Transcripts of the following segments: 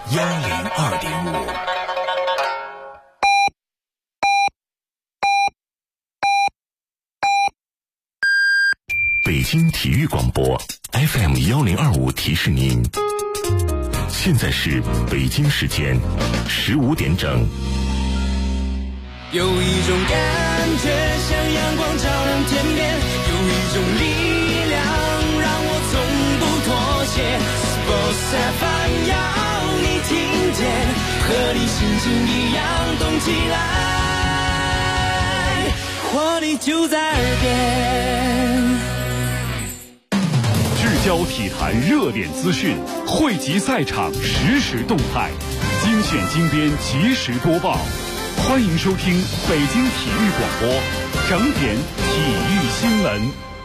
102.5。北京体育广播 FM 1025提示您，现在是北京时间15点整。 有一种感觉像阳光照亮天边，有一种力量让我从不妥协。Sports FM 要你听见，和你心情一样动起来，活力就在耳边。 聚焦体坛热点资讯，汇集赛场实时动态，精选精编及时播报。欢迎收听北京体育广播整点体育新闻。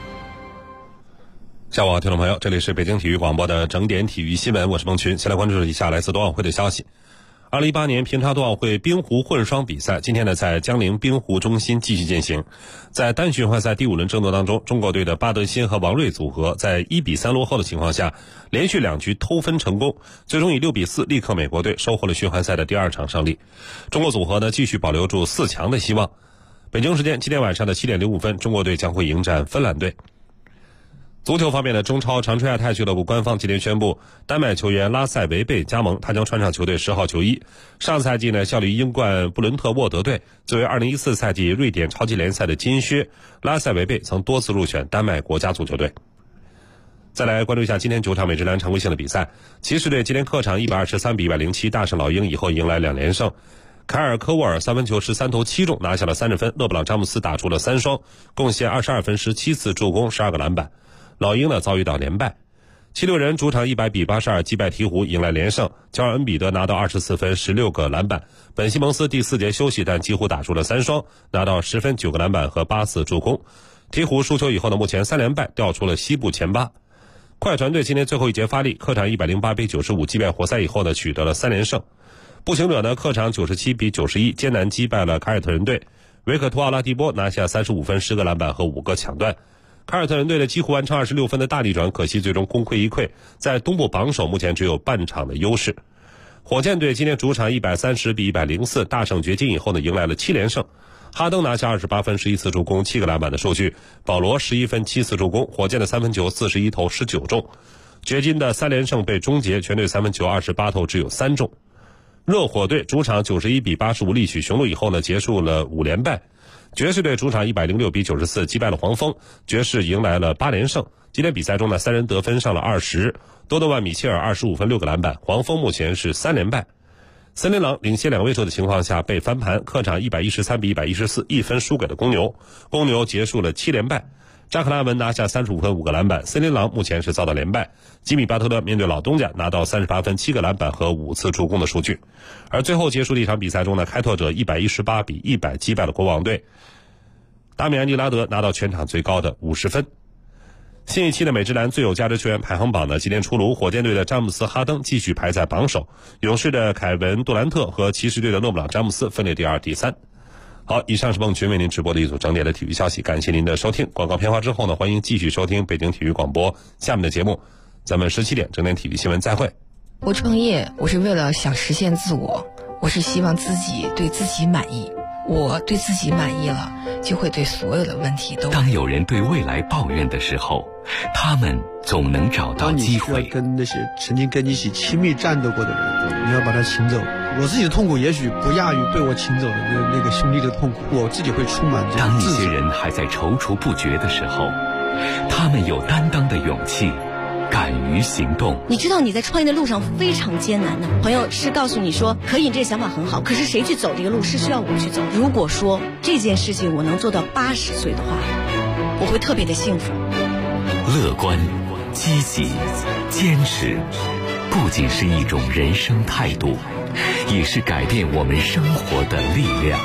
下午好，听众朋友，这里是北京体育广播的整点体育新闻，我是孟群。先来关注以下来自冬奥会的消息。2018年平昌冬奥会冰壶混双比赛今天呢在江陵冰壶中心继续进行。在单循环赛第5轮争夺当中，中国队的巴德辛和王睿组合在1-3落后的情况下，连续2局偷分成功，最终以6-4力克美国队，收获了循环赛的第2场胜利。中国组合呢继续保留住4强的希望。北京时间今天晚上的7点05分，中国队将会迎战芬兰队。足球方面的中超长春亚泰俱乐部官方今天宣布，丹麦球员拉塞维贝加盟，他将穿上球队10号球衣。上赛季呢效力英冠布伦特沃德队，作为2014赛季瑞典超级联赛的金靴，拉塞维贝曾多次入选丹麦国家足球队。再来关注一下今天9场美职篮常规性的比赛，骑士队今天客场123-107大胜老鹰，以后迎来2连胜。凯尔科沃尔3分球13投7中，拿下了30分。勒布朗詹姆斯打出了3双，贡献22分17次助攻12个篮板。老鹰呢遭遇到连败。76人主场100-82击败鹈鹕，迎来连胜。乔尔恩比德拿到24分16个篮板。本西蒙斯第4节休息，但几乎打出了3双，拿到10分9个篮板和8次助攻。鹈鹕输球以后呢，目前3连败，掉出了西部前8。快船队今天最后一节发力，客场108-95击败活塞以后呢，取得了3连胜。步行者呢客场97-91艰难击败了凯尔特人队。维克托奥拉迪波拿下35分10个篮板和5个抢断。凯尔特人队的几乎完成26分的大逆转，可惜最终功亏一篑，在东部榜首目前只有半场的优势。火箭队今天主场130-104大胜掘金以后呢，迎来了7连胜。哈登拿下28分11次助攻7个篮板的数据，保罗11分7次助攻，火箭的3分球41投19中。掘金的3连胜被终结，全队3分球28投只有3中。热火队主场91-85力取雄鹿以后呢，结束了5连败。爵士队主场106-94击败了黄蜂，爵士迎来了8连胜。今天比赛中呢，3人得分上了20，多诺万米切尔25分6个篮板，黄蜂目前是3连败。森林狼领先2位数的情况下被翻盘，客场113-114一分输给了公牛，公牛结束了7连败。扎克拉文拿下35分5个篮板，森林狼目前是遭到连败。吉米巴特勒面对老东家拿到38分7个篮板和5次助攻的数据。而最后结束的一场比赛中呢，开拓者118-100击败了国王队，达米安利拉德拿到全场最高的50分。新一期的美职篮最有价值球员排行榜呢今天出炉，火箭队的詹姆斯哈登继续排在榜首，勇士的凯文杜兰特和骑士队的勒布朗詹姆斯分列第2、第3。好，以上是孟群为您直播的一组整点的体育消息，感谢您的收听。广告片花之后呢，欢迎继续收听北京体育广播下面的节目，咱们17点整点体育新闻再会。 我创业，我是为了想实现自我，我是希望自己对自己满意，我对自己满意了，就会对所有的问题都。 当有人对未来抱怨的时候，他们总能找到机会。 当你需要跟那些曾经跟你一起亲密战斗过的人，你要把他请走。我自己的痛苦也许不亚于被我请走的那个兄弟的痛苦，我自己会充满这当一些人还在踌躇不决的时候，他们有担当的勇气，敢于行动。 你知道你在创业的路上非常艰难的，朋友是告诉你说可以，你这个想法很好，可是谁去走这个路是需要我去走。如果说这件事情我能做到80岁的话，我会特别的幸福。 乐观、积极、坚持，不仅是一种人生态度，也是改变我们生活的力量。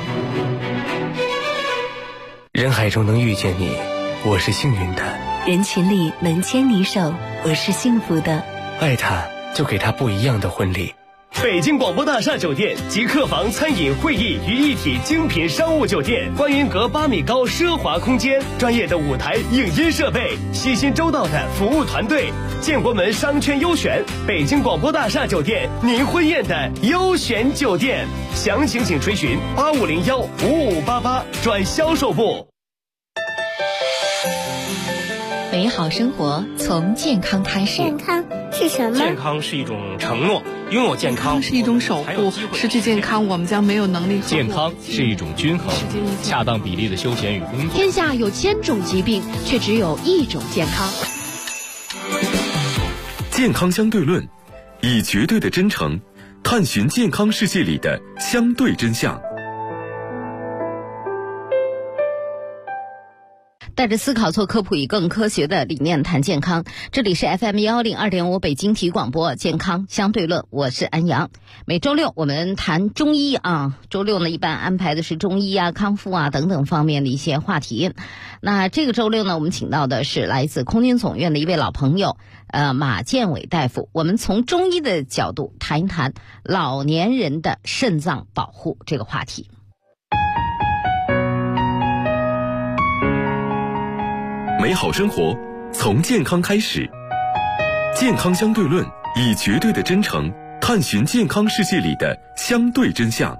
人海中能遇见你，我是幸运的。 人群里能牵你手，我是幸福的。 爱他，就给他不一样的婚礼。 北京广播大厦酒店集客房、餐饮、会议于一体精品商务酒店，观云阁8米高奢华空间，专业的舞台影音设备，细心周到的服务团队，建国门商圈优选，北京广播大厦酒店，您婚宴的优选酒店。详情请垂询8501-5588转销售部。 美好生活从健康开始。 健康是什么？ 健康是一种承诺，拥有健康是一种守护，失去健康我们将没有能力。 健康是一种均衡，恰当比例的休闲与工作。 天下有1000种疾病，却只有1种健康。 健康相对论，以绝对的真诚探寻健康世界里的相对真相。 带着思考做科普，以更科学的理念谈健康。这里是 FM102.5 北京体育广播健康相对论，我是安阳。每周六我们谈中医啊，周六呢一般安排的是中医啊、康复啊等等方面的一些话题。那这个周六呢，我们请到的是来自空军总院的一位老朋友，马建伟大夫。我们从中医的角度谈一谈老年人的肾脏保护这个话题。 美好生活从健康开始，健康相对论，以绝对的真诚探寻健康世界里的相对真相。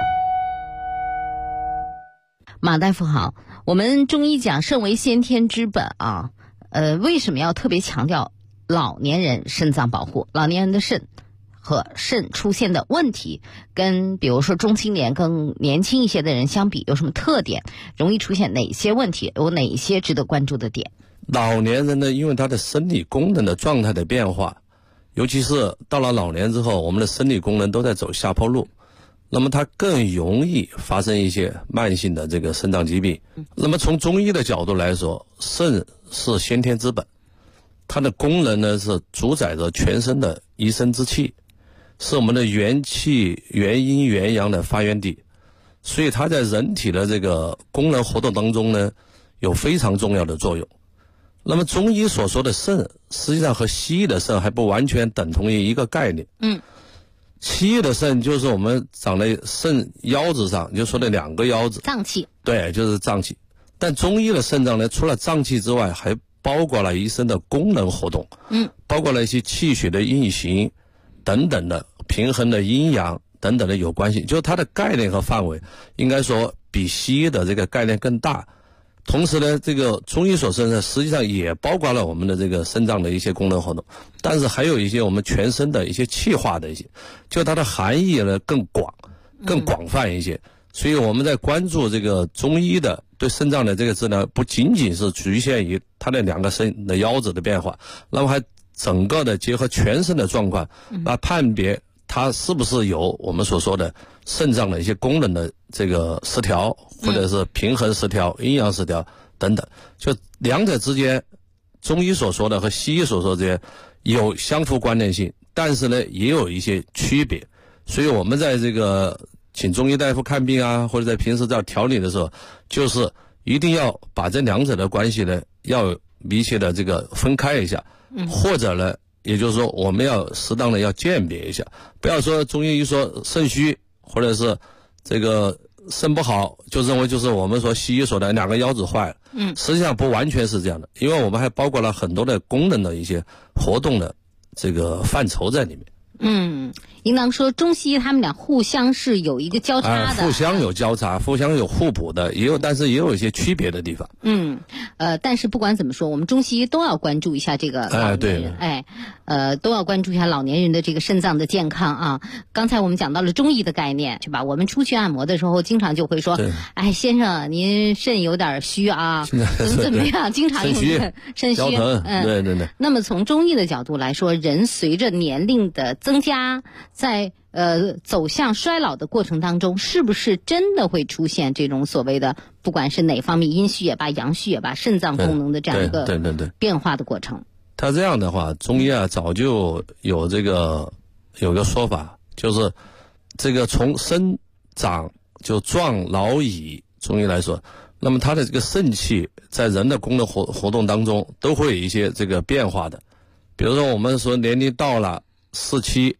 马大夫好，我们中医讲肾为先天之本啊，为什么要特别强调老年人肾脏保护？老年人的肾和肾出现的问题，跟比如说中青年更年轻一些的人相比，有什么特点？容易出现哪些问题？有哪些值得关注的点？ 老年人呢，因为他的生理功能的状态的变化，尤其是到了老年之后，我们的生理功能都在走下坡路，那么它更容易发生一些慢性的这个肾脏疾病。那么从中医的角度来说，肾是先天之本，它的功能呢是主宰着全身的一身之气，是我们的元气、元阴、元阳的发源地，所以它在人体的这个功能活动当中呢，有非常重要的作用。那么中医所说的肾，实际上和西医的肾还不完全等同于一个概念。西医的肾就是我们长在肾腰子上，就说的2个腰子， 脏器。 对，就是脏器。但中医的肾脏呢，除了脏器之外，还包括了一身的功能活动，包括了一些气血的运行等等的平衡的阴阳等等的有关系，就是它的概念和范围应该说比西医的这个概念更大。同时呢，这个中医所说的实际上也包括了我们的这个肾脏的一些功能活动，但是还有一些我们全身的一些气化的一些，就它的含义呢更广泛一些。所以我们在关注这个中医的对肾脏的这个治疗，不仅仅是局限于它的2个肾的腰子的变化，那么还整个的结合全身的状况来判别它是不是有我们所说的肾脏的一些功能的这个失调，或者是平衡失调、阴阳失调等等。就两者之间，中医所说的和西医所说的这些有相互关联性，但是呢也有一些区别。所以我们在这个请中医大夫看病啊，或者在平时在调理的时候，就是一定要把这2者的关系呢要密切的这个分开一下，或者呢也就是说我们要适当的要鉴别一下，不要说中医一说肾虚或者是这个肾不好，就认为就是我们说西医说的2个腰子坏了。实际上不完全是这样的，因为我们还包括了很多的功能的一些活动的这个范畴在里面。 应当说中西医他们俩互相是有一个交叉的， 互相有交叉，互相有互补的，但是也有一些区别的地方。 但是不管怎么说，我们中西医都要关注一下这个老年人，都要关注一下老年人的这个肾脏的健康啊。刚才我们讲到了中医的概念，是吧？我们出去按摩的时候，经常就会说，哎，先生，您肾有点虚啊，怎么样？经常用肾虚， 对。 那么从中医的角度来说，人随着年龄的增加，在走向衰老的过程当中，是不是真的会出现这种所谓的不管是哪方面阴虚也罢、阳虚也罢，肾脏功能的这样一个变化的过程？ 他这样的话，中医啊早就有个说法，就是这个从生长就壮老已，中医来说，那么它的这个肾气在人的功能活动当中都会有一些这个变化的。比如说我们说年龄到了47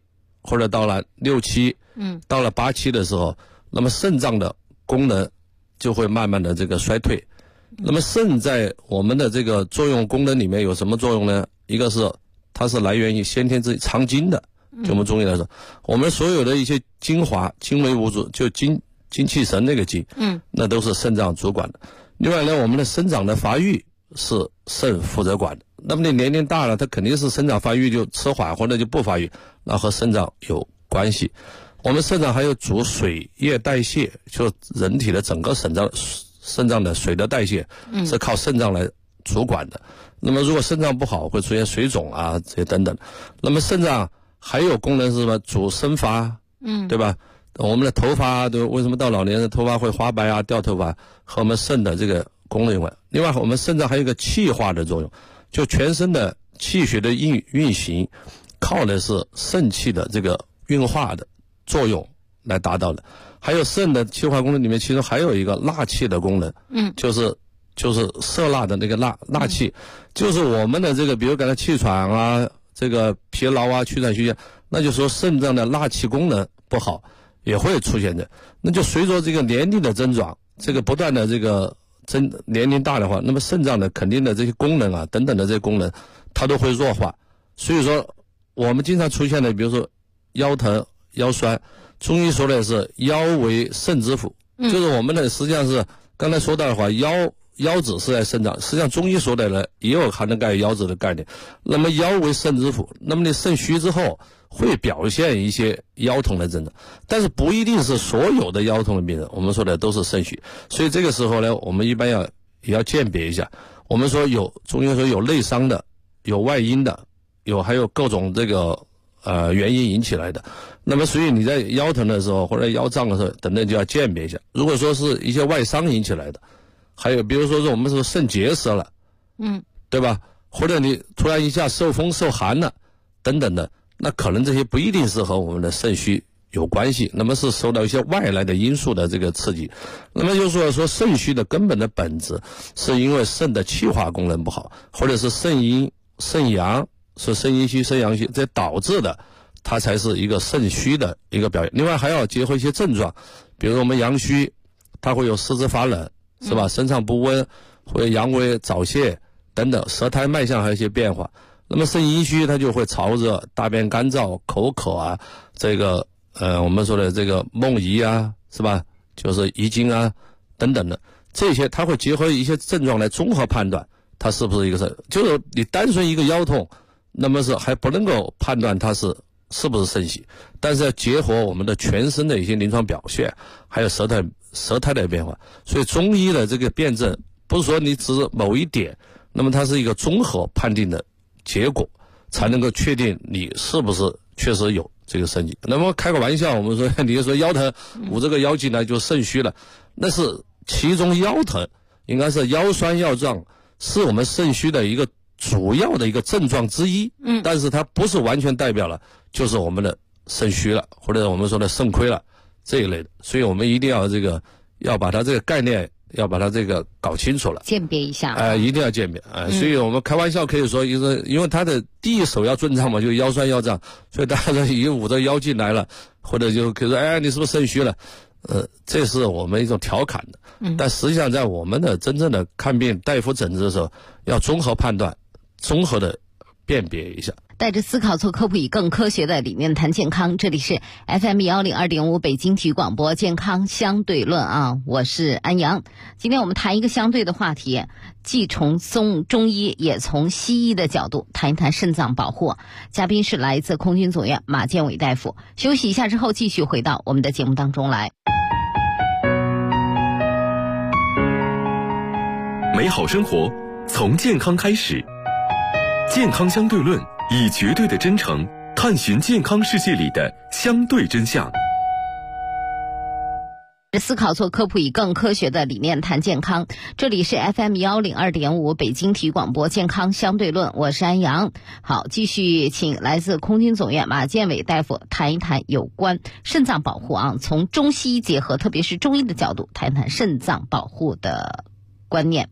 或者到了6期，到了8期的时候，那么肾脏的功能就会慢慢的这个衰退。那么肾在我们的这个作用功能里面有什么作用呢？一个是它是来源于先天之藏精的，就我们中医来说，我们所有的一些精华、精微物质，就精气神那个精，那都是肾脏主管的。另外呢，我们的生长的发育是肾负责管的。那么你年龄大了，它肯定是生长发育就迟缓或者就不发育，那和肾脏有关系。我们肾脏还有主水液代谢，就人体的整个肾脏的水的代谢是靠肾脏来主管的。那么如果肾脏不好，会出现水肿啊这些等等。那么肾脏还有功能是什么？主生发，对吧？我们的头发对，为什么到老年人头发会花白啊、掉头发，和我们肾的这个功能有关。另外，我们肾脏还有一个气化的作用，就全身的气血的运行，靠的是肾气的这个运化的作用来达到的。还有肾的气化功能里面，其中还有一个纳气的功能，就是摄纳的那个纳气，就是我们的这个，比如感到气喘啊、这个疲劳啊、气喘吁吁，那就说肾脏的纳气功能不好，也会出现的。那就随着这个年龄的增长，这个不断的这个年龄大的话，那么肾脏的肯定的这些功能啊等等的这些功能，它都会弱化。所以说，我们经常出现的，比如说腰疼、腰酸，中医说的是腰为肾之府，就是我们的实际上是刚才说到的话，腰子是在肾脏，实际上中医说的呢也有还能盖腰子的概念。那么腰为肾之府，那么你肾虚之后会表现一些腰痛的症状，但是不一定是所有的腰痛的病人我们说的都是肾虚。所以这个时候呢，我们一般也要鉴别一下。我们说中医说有内伤的，有外因的，还有各种这个原因引起来的。那么所以你在腰疼的时候或者腰胀的时候等等就要鉴别一下。如果说是一些外伤引起来的，还有比如说我们说肾结石了，对吧？或者你突然一下受风受寒了等等的，那可能这些不一定是和我们的肾虚有关系，那么是受到一些外来的因素的这个刺激。那么就说肾虚的根本的本质是因为肾的气化功能不好，或者是肾阴肾阳，是肾阴虚肾阳虚，这导致的，它才是一个肾虚的一个表现。另外还要结合一些症状，比如我们阳虚，它会有四肢发冷，是吧？身上不温，会阳痿早泄等等，舌苔脉象还有一些变化。那么肾阴虚它就会潮热、大便干燥、口渴啊，这个我们说的这个梦遗啊，是吧？就是遗精啊等等的，这些它会结合一些症状来综合判断它是不是一个肾。就是你单纯一个腰痛，那么是还不能够判断它是不是肾虚，但是要结合我们的全身的一些临床表现，还有舌苔的变化。所以中医的这个辨证不是说你只是某一点，那么它是一个综合判定的结果，才能够确定你是不是确实有这个肾虚。那么开个玩笑，我们说你说腰疼捂这个腰进来就肾虚了，那是其中腰疼应该是腰酸腰胀，是我们肾虚的一个主要的一个症状之一，但是它不是完全代表了就是我们的肾虚了，或者我们说的肾亏了这一类的。所以我们一定要要把它这个概念要把它这个搞清楚了， 鉴别一下一定要鉴别所以我们开玩笑可以说，因为它的第一首要症状嘛，就腰酸腰胀，所以大家说一捂着腰进来了，或者就可以说你是不是肾虚了？这是我们一种调侃的，但实际上在我们的真正的看病大夫诊治的时候，要综合判断，综合的辨别一下。 带着思考做科普，以更科学的理念谈健康。这里是 FM 102.5北京体育广播健康相对论啊，我是安阳。今天我们谈一个相对的话题，既从中医也从西医的角度谈一谈肾脏保护。嘉宾是来自空军总院马建伟大夫。休息一下之后，继续回到我们的节目当中来。 美好生活从健康开始，健康相对论以绝对的真诚探寻健康世界里的相对真相。 思考做科普，以更科学的理念谈健康。这里是 FM 102.5北京体育广播健康相对论，我是安阳。好，继续请来自空军总院马建伟大夫谈一谈有关肾脏保护啊，从中西医结合，特别是中医的角度谈一谈肾脏保护的观念。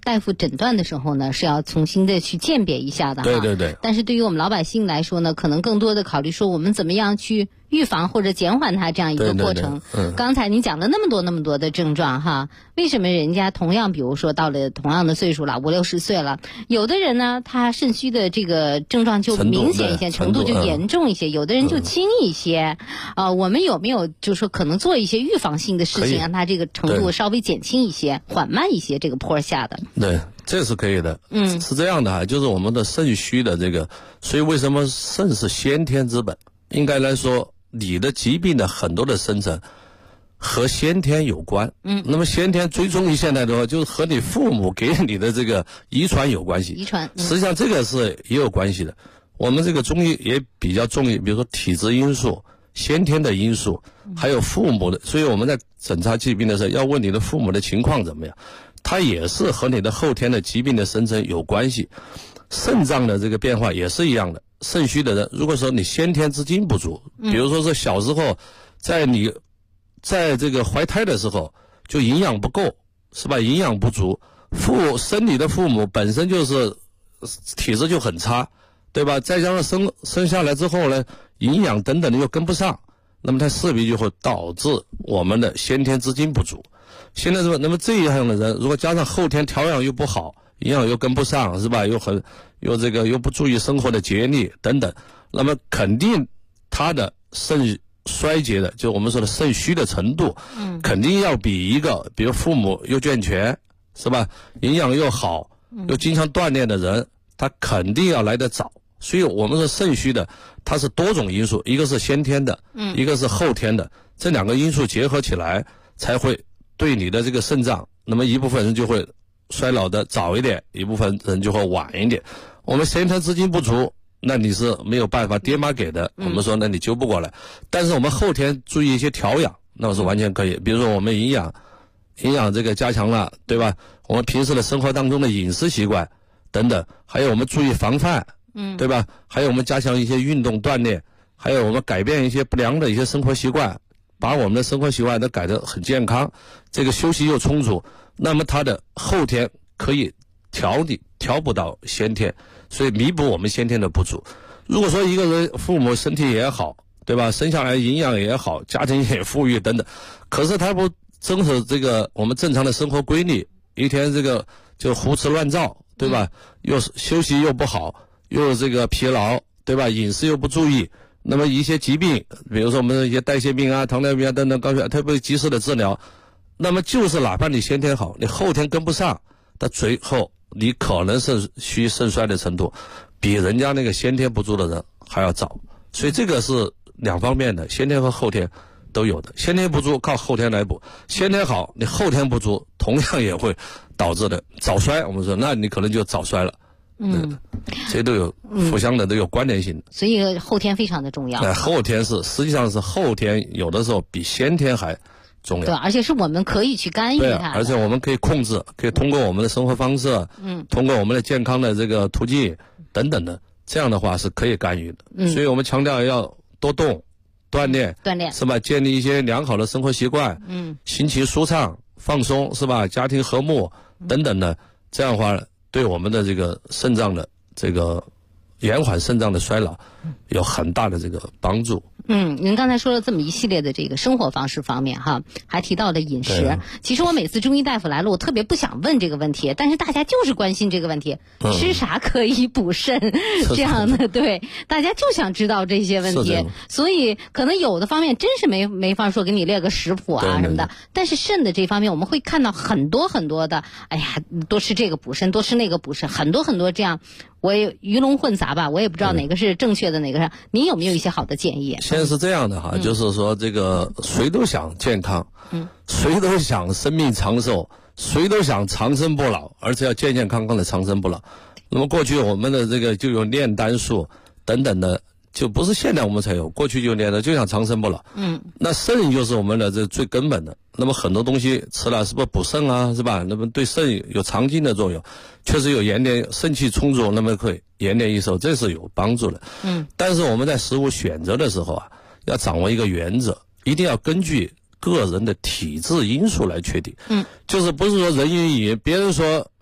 大夫诊断的时候呢，是要重新的去鉴别一下的哈。 对。 但是对于我们老百姓来说呢，可能更多的考虑说我们怎么样去预防或者减缓它这样一个过程。刚才您讲了那么多的症状哈，为什么人家同样比如说到了同样的岁数了，50、60岁了，有的人呢他肾虚的这个症状就明显一些，程度就严重一些，有的人就轻一些。我们有没有就是说可能做一些预防性的事情，让他这个程度稍微减轻一些，缓慢一些这个坡下的？ 对，这是可以的。是这样的哈，就是我们的肾虚的这个，所以为什么肾是先天之本？应该来说，你的疾病的很多的生成和先天有关。那么先天追踪于现在的话，就是和你父母给你的这个遗传有关系。 遗传， 实际上这个是也有关系的。我们这个中医也比较重视，比如说体质因素、先天的因素，还有父母的。所以我们在诊查疾病的时候，要问你的父母的情况怎么样，它也是和你的后天的疾病的生成有关系。肾脏的这个变化也是一样的。肾虚的人，如果说你先天之精不足，比如说是小时候在这个怀胎的时候就营养不够，是吧？营养不足，生你的父母本身就是体质就很差，对吧？再加上生下来之后呢，营养等等的又跟不上，那么它势必就会导致我们的先天之精不足。现在那么这样的人，如果加上后天调养又不好，营养又跟不上，是吧？又不注意生活的节律等等，那么肯定他的肾衰竭的，就我们说的肾虚的程度，肯定要比比如父母又健全，是吧？营养又好，又经常锻炼的人，他肯定要来得早。所以我们说肾虚的，它是多种因素，一个是先天的，一个是后天的，这两个因素结合起来，才会对你的这个肾脏，那么一部分人就会衰老的早一点，一部分人就会晚一点。我们先天资金不足，那你是没有办法爹妈给的，我们说那你救不过来。但是我们后天注意一些调养，那是完全可以。比如说我们营养这个加强了，对吧？我们平时的生活当中的饮食习惯等等，还有我们注意防范，对吧？还有我们加强一些运动锻炼，还有我们改变一些不良的一些生活习惯，把我们的生活习惯都改得很健康，这个休息又充足，那么他的后天可以调补到先天，所以弥补我们先天的不足。如果说一个人父母身体也好，对吧？生下来营养也好，家庭也富裕等等，可是他不遵守这个我们正常的生活规律，一天这个就胡吃乱造，对吧？又休息又不好，又这个疲劳，对吧？饮食又不注意，那么一些疾病，比如说我们的一些代谢病啊、糖尿病啊等等高血压，它不及时的治疗，那么就是哪怕你先天好，你后天跟不上，到最后你可能肾虚肾衰的程度比人家那个先天不足的人还要早。所以这个是两方面的，先天和后天都有的。先天不足靠后天来补，先天好你后天不足同样也会导致的早衰。我们说那你可能就早衰了。这都有互相的都有关联性的， 所以后天非常的重要。 后天实际上是后天有的时候比先天还重要。 对，而且是我们可以去干预它， 而且我们可以控制，可以通过我们的生活方式，通过我们的健康的这个途径等等的，这样的话是可以干预的。所以我们强调要多动、锻炼，是吧？建立一些良好的生活习惯，心情舒畅、放松，是吧？家庭和睦等等的，这样的话对我们的这个肾脏的这个延缓肾脏的衰老有很大的这个帮助。 您刚才说了这么一系列的这个生活方式方面哈，还提到了饮食。其实我每次中医大夫来了，我特别不想问这个问题，但是大家就是关心这个问题，吃啥可以补肾这样的，对，大家就想知道这些问题，所以可能有的方面真是没法说给你列个食谱啊什么的，但是肾的这方面我们会看到很多很多的，哎呀，多吃这个补肾，多吃那个补肾，很多很多这样。我也鱼龙混杂吧，我也不知道哪个是正确的，哪个是。您有没有一些好的建议？ 现在是这样的哈，就是说这个谁都想健康，谁都想生命长寿，谁都想长生不老，而且要健健康康的长生不老。那么过去我们的这个就有炼丹术等等的，就不是现在我们才有，过去就炼的，就想长生不老。那肾就是我们的这最根本的。那么很多东西吃了是不是补肾啊，是吧？那么对肾有长精的作用，确实有延年，肾气充足，那么会延年益寿，这是有帮助的。但是我们在食物选择的时候啊，要掌握一个原则，一定要根据个人的体质因素来确定。就是不是说人云亦云，别人说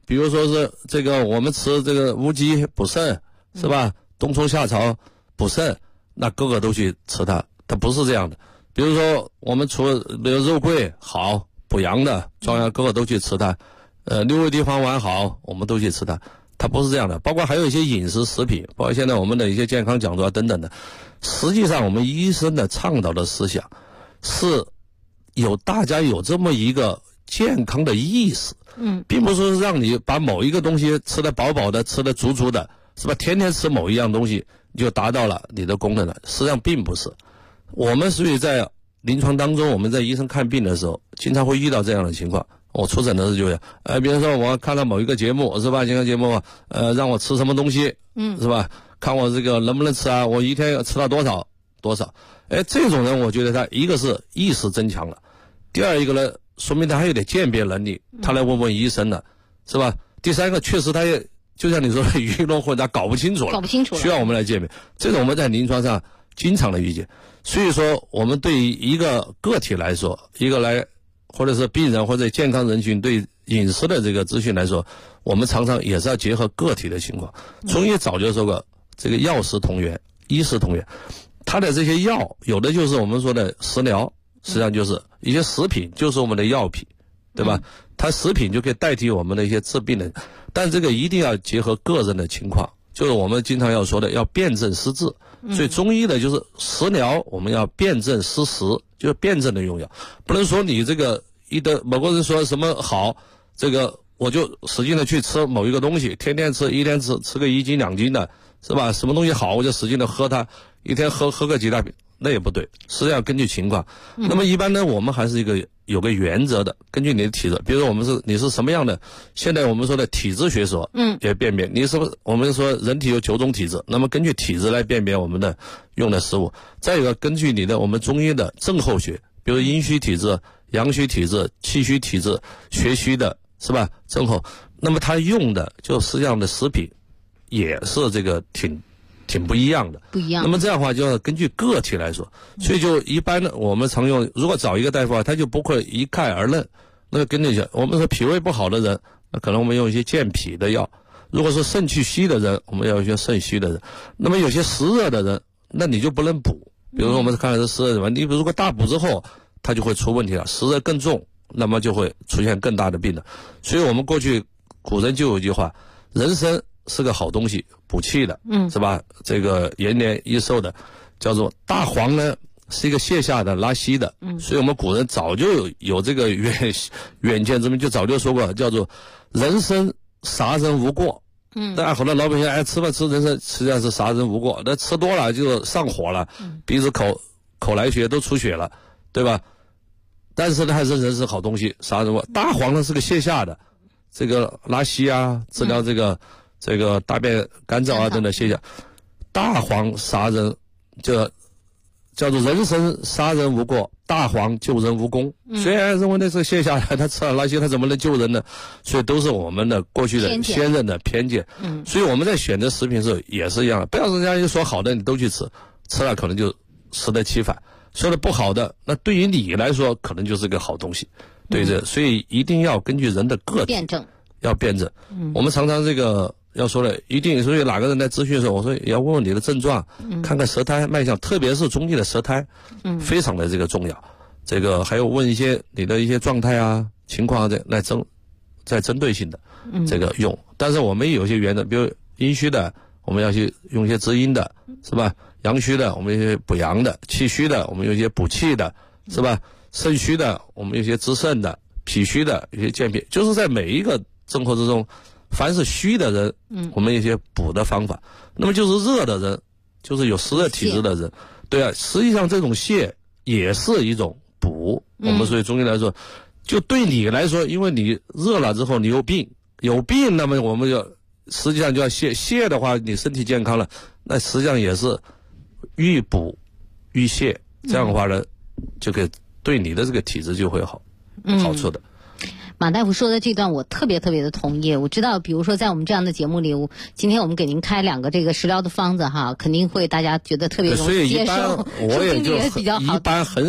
比如说是这个我们吃这个乌鸡补肾，是吧？冬虫夏草补肾，那个个都去吃它不是这样的。比如说我们除了比如肉桂好补阳的，壮阳，个个都去吃它。六味地黄丸好，我们都去吃它不是这样的。包括还有一些饮食食品，包括现在我们的一些健康讲座等等的，实际上我们医生的倡导的思想是大家有这么一个健康的意识，并不是让你把某一个东西吃得饱饱的，吃得足足的，是吧？天天吃某一样东西你就达到了你的功能了，实际上并不是。我们所以在临床当中，我们在医生看病的时候，经常会遇到这样的情况。我出诊的时候就比如说我看到某一个节目，是吧？健康节目让我吃什么东西，是吧？看我这个能不能吃啊？我一天要吃到多少。这种人我觉得他一个是意识增强了，第二一个呢，说明他还有点鉴别能力，他来问医生了，是吧？第三个确实他也就像你说的鱼龙混杂，搞不清楚了，需要我们来鉴别。这种我们在临床上经常的遇见。所以说我们对于一个个体来说，一个来或者是病人或者健康人群对饮食的这个资讯来说，我们常常也是要结合个体的情况。中医早就说过，这个药食同源，医食同源。它的这些药有的就是我们说的食疗，实际上就是一些食品，就是我们的药品，对吧？它食品就可以代替我们的一些治病的，但这个一定要结合个人的情况，就是我们经常要说的要辨证施治。所以中医的就是食疗，我们要辨证施食，就是辨证的用药，不能说你这个某个人说什么好，这个我就使劲的去吃某一个东西，天天吃，一天吃个1斤2斤的，是吧？什么东西好我就使劲的喝它，一天喝个几大瓶，那也不对，实际上根据情况。那么一般呢，我们还是有个原则的，根据你的体质，比如说你是什么样的，现在我们说的体质学说，也辨别你是不是，我们说人体有9种体质，那么根据体质来辨别我们的用的食物。再一个，根据你的我们中医的症候学，比如阴虚体质、阳虚体质、气虚体质、血虚的，是吧？症候，那么他用的就实际上的食品也是这个挺不一样的，那么这样的话就要根据个体来说，所以就一般的我们常用，如果找一个大夫啊，他就不会一概而论。那跟着讲，我们说脾胃不好的人，那可能我们用一些健脾的药；如果说肾气虚的人，我们要一些肾虚的人。那么有些湿热的人，那你就不能补。比如说我们看的是湿热人，你如果大补之后，他就会出问题了，湿热更重，那么就会出现更大的病了。所以我们过去古人就有一句话：人参是个好东西，补气的，是吧？这个延年益寿的，叫做大黄呢，是一个泻下的、拉稀的，所以我们古人早就有这个远见之明，就早就说过，叫做人参杀人无过。当然，好多老百姓吃人参，实际上是杀人无过，那吃多了就上火了，鼻子口来血都出血了，对吧？但是呢，还是人参好东西，杀人无过。大黄呢是个泻下的，这个拉稀啊，治疗这个大便干燥啊等等泻下。大黄杀人就叫做人参杀人无过，大黄救人无功。虽然认为那是泻下来，他吃了拉稀，他怎么能救人呢？所以都是我们的过去的先人的偏见。所以我们在选择食品的时候也是一样的，不要人家一说好的你都去吃，吃了可能就适得其反；说的不好的，那对于你来说可能就是个好东西。对着，所以一定要根据人的个体要辩证。我们常常这个要说的，一定所以哪个人来咨询的时候，我说也要问问你的症状，看看舌苔脉象，特别是中医的舌苔，非常的这个重要。这个还有问一些你的一些状态啊、情况啊，再针对性的这个用。但是我们有一些原则，比如阴虚的，我们要去用一些滋阴的，是吧？阳虚的，我们有一些补阳的；气虚的，我们有一些补气的，是吧？肾虚的，我们有一些滋肾的；脾虚的，有些健脾。就是在每一个症候之中，凡是虚的人，我们有一些补的方法。那么就是热的人，就是有湿热体质的人，对啊，实际上这种泻也是一种补。我们所以中医来说，就对你来说，因为你热了之后你有病，那么我们就实际上就要泻的话，你身体健康了，那实际上也是愈补愈泻，这样的话呢，就可以对你的这个体质就会好处的。 马大夫说的这段我特别的同意。我知道比如说在我们这样的节目里，今天我们给您开2个这个食疗的方子哈，肯定会大家觉得特别容易接受， 所以一般我也就比较好， 一般很少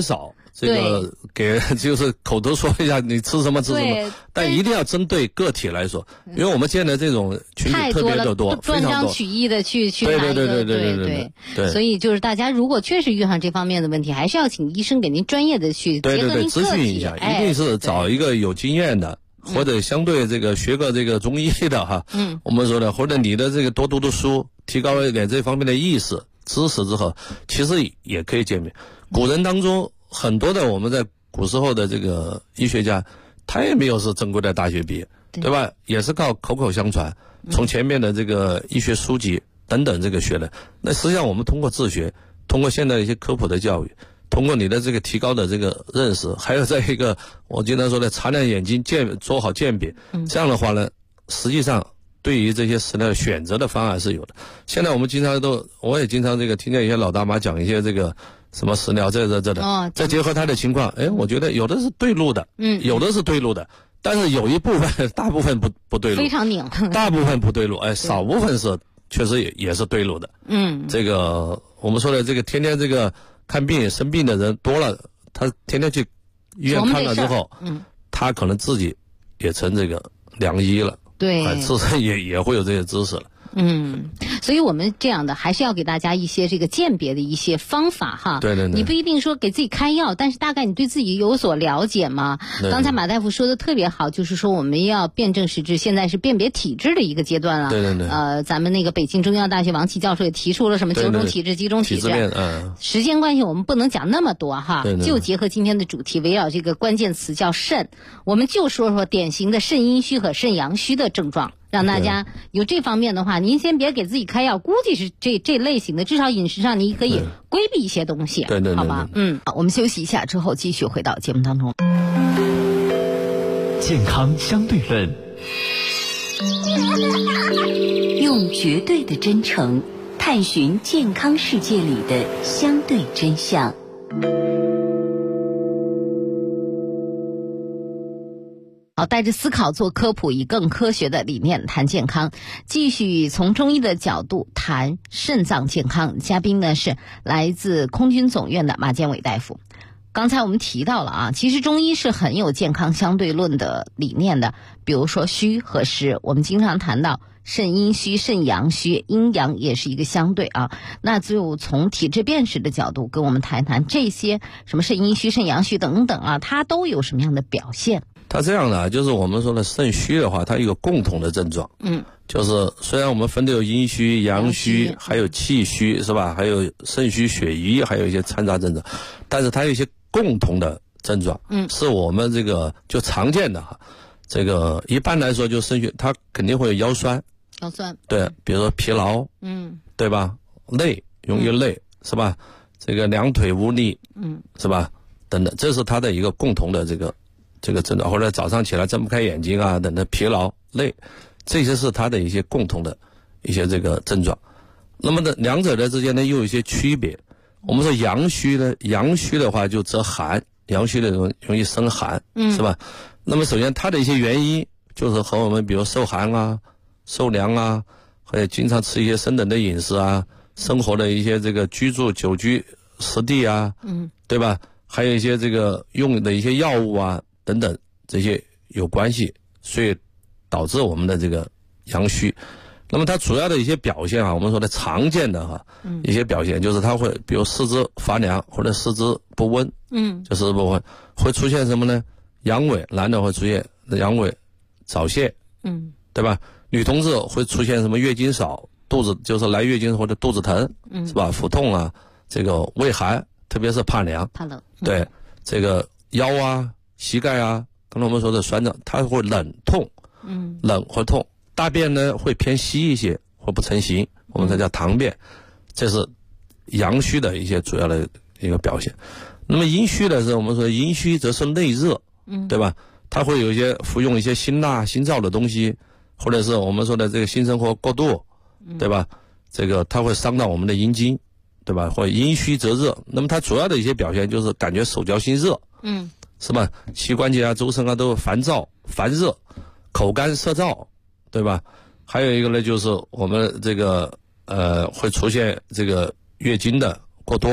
这个给就是口头说一下你吃什么吃什么，但一定要针对个体来说，因为我们现在这种群体特别的多， 断章取义的去拿一个，对，所以就是大家如果确实遇上这方面的问题，还是要请医生给您专业的去结合您咨询一下，一定是找一个有经验的。或者相对这个学个这个中医的哈，我们说的，或者你的这个多读读书，提高一点这方面的意识知识之后，其实也可以鉴别。古人当中很多的我们在古时候的这个医学家，他也没有是正规的大学毕业，对吧？也是靠口口相传，从前面的这个医学书籍等等这个学的。那实际上我们通过自学，通过现在一些科普的教育。通过你的这个提高的这个认识，还有在一个我经常说的擦亮眼睛做好鉴别，这样的话呢，实际上对于这些食疗选择的方案是有的。现在我们我也经常这个听见一些老大妈讲一些这个什么食疗这的，再结合他的情况，我觉得有的是对路的，有的是对路的，但是有一部分大部分不对路， 非常拧， 大部分不对路，少部分是确实也是对路的。这个我们说的这个天天这个。看病生病的人多了，他天天去医院看了之后，他可能自己也成这个良医了， 对， 自身也会有这些知识了。 所以我们这样的还是要给大家一些这个鉴别的一些方法哈。 对， 你不一定说给自己开药，但是大概你对自己有所了解嘛。刚才马大夫说的特别好，就是说我们要辨证实质，现在是辨别体质的一个阶段了。 对。 咱们那个北京中医药大学王琦教授也提出了什么9种体质、几种体质。时间关系我们不能讲那么多哈，就结合今天的主题，围绕这个关键词叫肾，我们就说说典型的肾阴虚和肾阳虚的症状。让大家有这方面的话，您先别给自己开药，估计是这类型的，至少饮食上你可以规避一些东西， 对， 好吧？好，我们休息一下之后继续回到节目当中。 健康相对论，用绝对的真诚探寻健康世界里的相对真相。 好，带着思考做科普，以更科学的理念谈健康，继续从中医的角度谈肾脏健康。嘉宾呢是来自空军总院的马建伟大夫。刚才我们提到了啊，其实中医是很有健康相对论的理念的，比如说虚和实，我们经常谈到肾阴虚、肾阳虚，阴阳也是一个相对啊。那就从体质辨识的角度跟我们谈一谈这些什么肾阴虚、肾阳虚等等啊，它都有什么样的表现？ 它这样的就是我们说的肾虚的话，它有一个共同的症状，就是虽然我们分的有阴虚、阳虚，还有气虚，是吧？还有肾虚、血瘀，还有一些掺杂症状，但是它有一些共同的症状，是我们这个就常见的哈。这个一般来说就肾虚，它肯定会有腰酸，对，比如说疲劳，对吧？累，容易累，是吧？这个两腿无力，是吧？等等，这是它的一个共同的这个症状，或者早上起来睁不开眼睛啊，等等，疲劳、累，这些是它的一些共同的一些这个症状。那么呢，两者的之间呢又有一些区别。我们说阳虚呢，阳虚的话就则寒，阳虚的容易生寒，是吧？那么首先它的一些原因就是和我们比如受寒啊、受凉啊，或者经常吃一些生冷的饮食啊，生活的一些这个久居实地啊，对吧？还有一些这个用的一些药物啊等等，这些有关系，所以导致我们的这个阳虚。那么它主要的一些表现啊，我们说的常见的一些表现就是它会比如四肢发凉或者四肢不温，就四肢不温，会出现什么呢？阳痿，男的会出现阳痿、早泄，对吧？女同志会出现什么月经少，肚子就是来月经或者肚子疼，是吧？腹痛啊，这个畏寒，特别是怕凉， 怕冷， 对，这个腰啊、膝盖啊，刚才我们说的酸胀，它会冷痛，冷或痛。大便呢会偏稀一些或不成形，我们这叫溏便，这是阳虚的一些主要的一个表现。那么阴虚的是我们说阴虚则是内热，对吧？它会有一些服用一些辛辣辛燥的东西，或者是我们说的这个性生活过度，对吧？这个它会伤到我们的阴经，对吧？或阴虚则热。那么它主要的一些表现就是感觉手脚心热，是吧？膝关节啊、周身啊都烦躁、烦热，口干舌燥，对吧？还有一个呢，就是我们这个会出现这个月经的过多，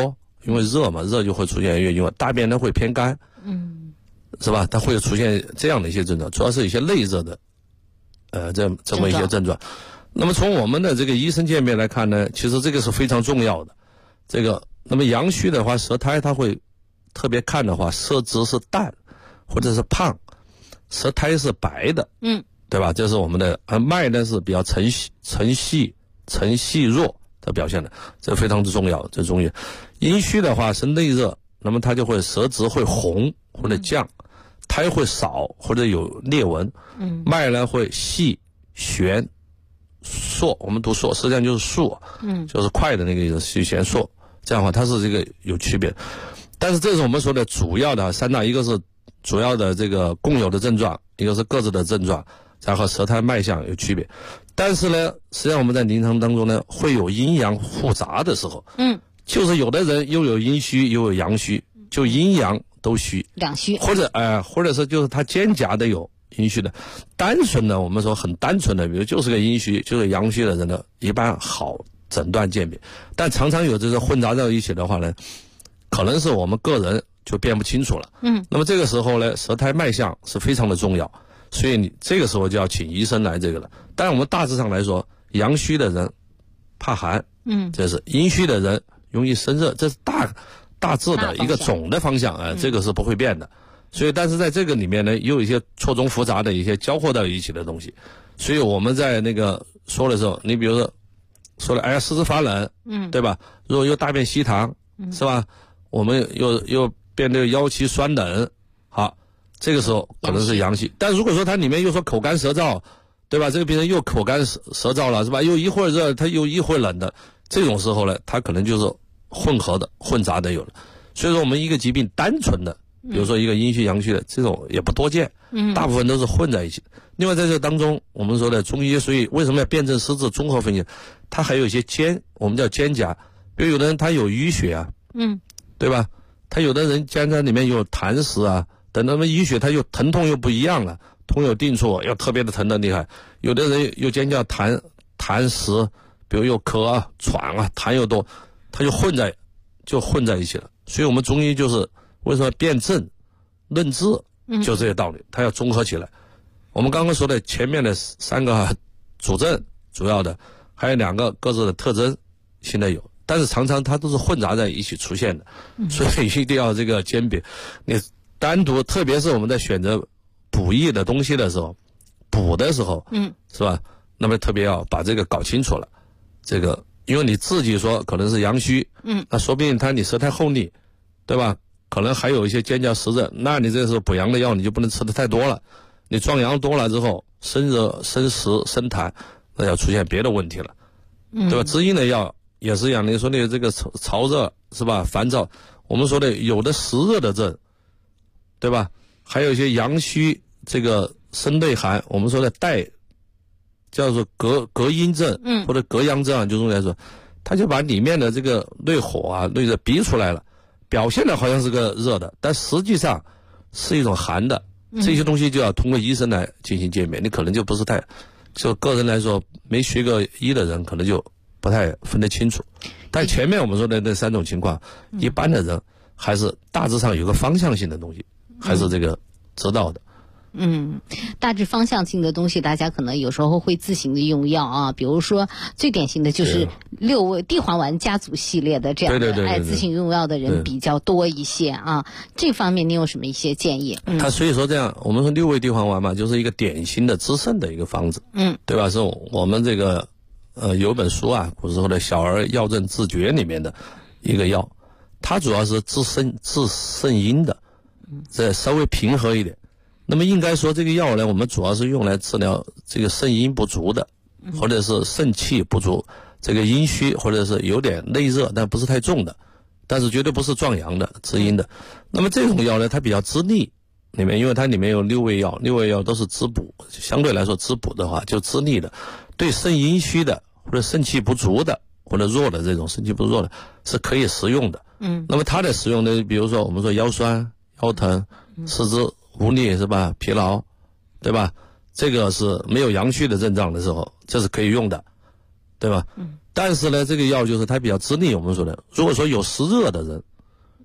因为热嘛，热就会出现月经，大便呢会偏干，是吧？它会出现这样的一些症状，主要是一些内热的，这么一些症状。那么从我们的这个医生界面来看呢，其实这个是非常重要的。这个，那么阳虚的话，舌苔它会特别看的话，舌质是淡或者是胖，舌苔是白的，对吧？这是我们的，脉呢是比较沉细弱的表现的，这非常之重要。这中医阴虚的话是内热，那么它就会舌质会红或者降，苔会少或者有裂纹，脉呢会细弦硕，我们读硕，实际上就是速，就是快的那个意思，细弦硕。这样的话，它是这个有区别。但是这是我们说的主要的三大，一个是主要的这个共有的症状，一个是各自的症状，然后舌苔脉象有区别。但是呢，实际上我们在临床当中呢，会有阴阳复杂的时候，就是有的人又有阴虚又有阳虚，就阴阳都虚， 两虚， 或者是就是他肩胛的有阴虚的，单纯的我们说很单纯的，比如就是个阴虚就是阳虚的人呢，一般好诊断鉴别，但常常有这个混杂在一起的话呢，可能是我们个人就辨不清楚了。那么这个时候呢，舌苔脉象是非常的重要，所以你这个时候就要请医生来这个了。但我们大致上来说，阳虚的人怕寒，这是阴虚的人容易生热，这是大致的一个总的方向，这个是不会变的。所以，但是在这个里面呢，又有一些错综复杂的一些交互到一起的东西。所以我们在那个说的时候，你比如说了，四肢发冷，对吧？如果又大便稀溏，是吧？我们又变得腰膝酸冷，好，这个时候可能是阳虚。但如果说它里面又说口干舌燥，对吧？这个病人又口干舌燥了，是吧？又一会儿热，他又一会儿冷的，这种时候呢，他可能就是混合的、混杂的有了。所以说，我们一个疾病单纯的，比如说一个阴虚、阳虚的这种也不多见，大部分都是混在一起。另外，在这当中，我们说的中医，所以为什么要辨证施治、综合分析？它还有一些我们叫肩胛，比如有的人他有淤血啊，对吧？他有的人肩胛里面有痰湿啊，等那么淤血，他又疼痛又不一样了，痛有定处，要特别的疼的厉害。有的人又肩胛痰湿，比如又咳啊、喘啊，痰又多，他就混在一起了。所以我们中医就是为什么辨证论治，就这些道理，它要综合起来。我们刚刚说的前面的3个主症主要的，还有2个各自的特征，现在有，但是常常它都是混杂在一起出现的，所以一定要这个鉴别。你单独，特别是我们在选择补益的东西的时候，补的时候，是吧？那么特别要把这个搞清楚了。这个，因为你自己说可能是阳虚，那说不定你舌苔厚腻，对吧？可能还有一些肩胛湿热，那你这时候补阳的药你就不能吃的太多了。你壮阳多了之后，生热、生湿、生痰，那要出现别的问题了，对吧？滋阴的药也是一样，你说你这个潮热是吧？烦躁，我们说的有的湿热的症，对吧？还有一些阳虚，这个生内寒，我们说的叫做隔阴症，或者隔阳症，就用来说，他就把里面的这个内火啊、内热逼出来了，表现的好像是个热的，但实际上是一种寒的。这些东西就要通过医生来进行鉴别，你可能就不是就个人来说没学过医的人可能就不太分得清楚。但前面我们说的那3种情况，一般的人还是大致上有个方向性的东西，还是这个知道的。 大致方向性的东西，大家可能有时候会自行的用药啊，比如说最典型的就是6味地黄丸家族系列的这样的，自行用药的人比较多一些啊。这方面你有什么一些建议？ 他所以说这样，我们说6味地黄丸嘛，就是一个典型的滋肾的一个方子，对吧？是我们这个有本书啊，古时候的《小儿药证自诀》里面的一个药，它主要是治肾阴的，这稍微平和一点。那么应该说这个药呢，我们主要是用来治疗这个肾阴不足的，或者是肾气不足，这个阴虚或者是有点内热但不是太重的，但是绝对不是壮阳的、滋阴的。那么这种药呢，它比较滋腻，里面因为它里面有6味药，6味药都是滋补，相对来说滋补的话就滋腻的，对肾阴虚的或者肾气不足的或者弱的这种肾气不弱的是可以食用的。那么它的使用呢，比如说我们说腰酸、腰疼、四肢无力是吧？疲劳，对吧？这个是没有阳虚的症状的时候，这是可以用的，对吧？但是呢，这个药就是它比较滋腻。我们说的，如果说有湿热的人，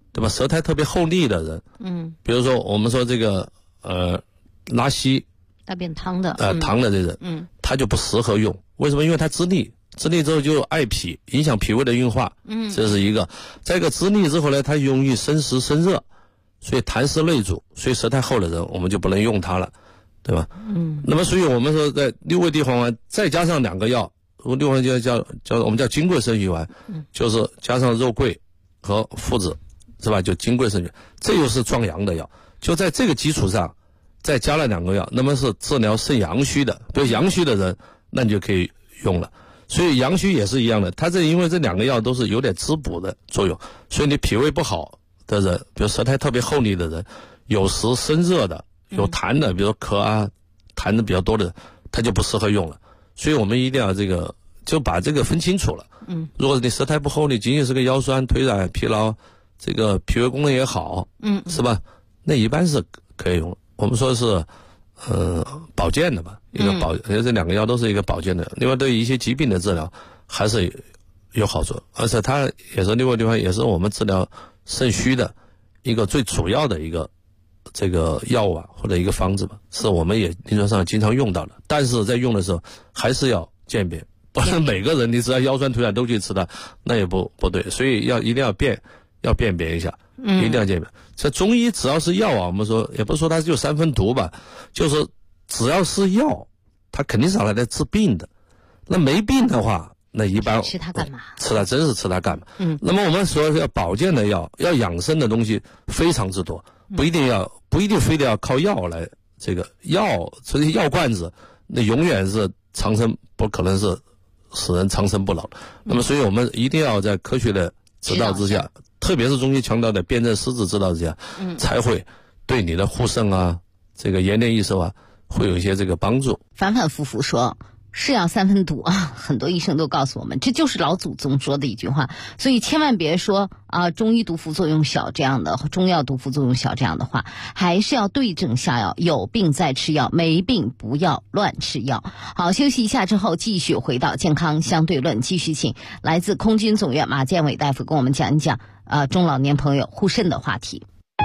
对吧？舌苔特别厚腻的人，比如说我们说这个拉稀、 大便溏的， 溏的这人，他就不适合用。为什么？因为他滋腻之后就爱脾，影响脾胃的运化，这是一个。再一个滋腻之后呢，它容易生湿生热，所以痰湿内阻，所以舌苔厚的人我们就不能用它了，对吧？那么所以我们说在六味地黄丸再加上2个药，六味叫我们叫金匮肾虚丸，就是加上肉桂和附子，是吧？就金匮肾虚，这又是壮阳的药。就在这个基础上再加了2个药，那么是治疗肾阳虚的，比如阳虚的人，那你就可以用了。所以阳虚也是一样的，它因为这2个药都是有点滋补的作用，所以你脾胃不好的人，比如舌苔特别厚腻的人，有时生热的，有痰的，比如咳啊，痰的比较多的人，他就不适合用了。所以我们一定要就把这个分清楚了。如果你舌苔不厚腻，仅仅是个腰酸腿软疲劳，这个脾胃功能也好，是吧？那一般是可以用。我们说是保健的吧，这2个药都是一个保健的。另外对于一些疾病的治疗还是有好处，而且它也是六味地黄也是我们治疗肾虚的一个最主要的一个这个药物或者一个方子吧，是我们也临床上经常用到的。但是在用的时候还是要鉴别，不是每个人你只要腰酸腿软都去吃它，那也不对。所以一定要辨别一下，一定要鉴别。这中医只要是药啊，我们说也不是说它就3分毒吧，就是只要是药，它肯定是拿来治病的。那没病的话，那一般吃它干嘛？ 真是吃它干嘛？那么我们说要保健的药，要养生的东西非常之多，不一定非得要靠药来。这个这些药罐子，那永远是不可能是使人长生不老。那么所以我们一定要在科学的指导之下，特别是中医强调的辨证施治指导之下，才会对你的护肾啊，这个延年益寿啊，会有一些这个帮助。 反反复复说是药3分毒啊，很多医生都告诉我们，这就是老祖宗说的一句话。所以千万别说中医毒副作用小这样的，中药毒副作用小这样的话，还是要对症下药，有病再吃药，没病不要乱吃药。好，休息一下之后继续回到健康相对论，继续请来自空军总院马建伟大夫跟我们讲一讲中老年朋友护肾的话题。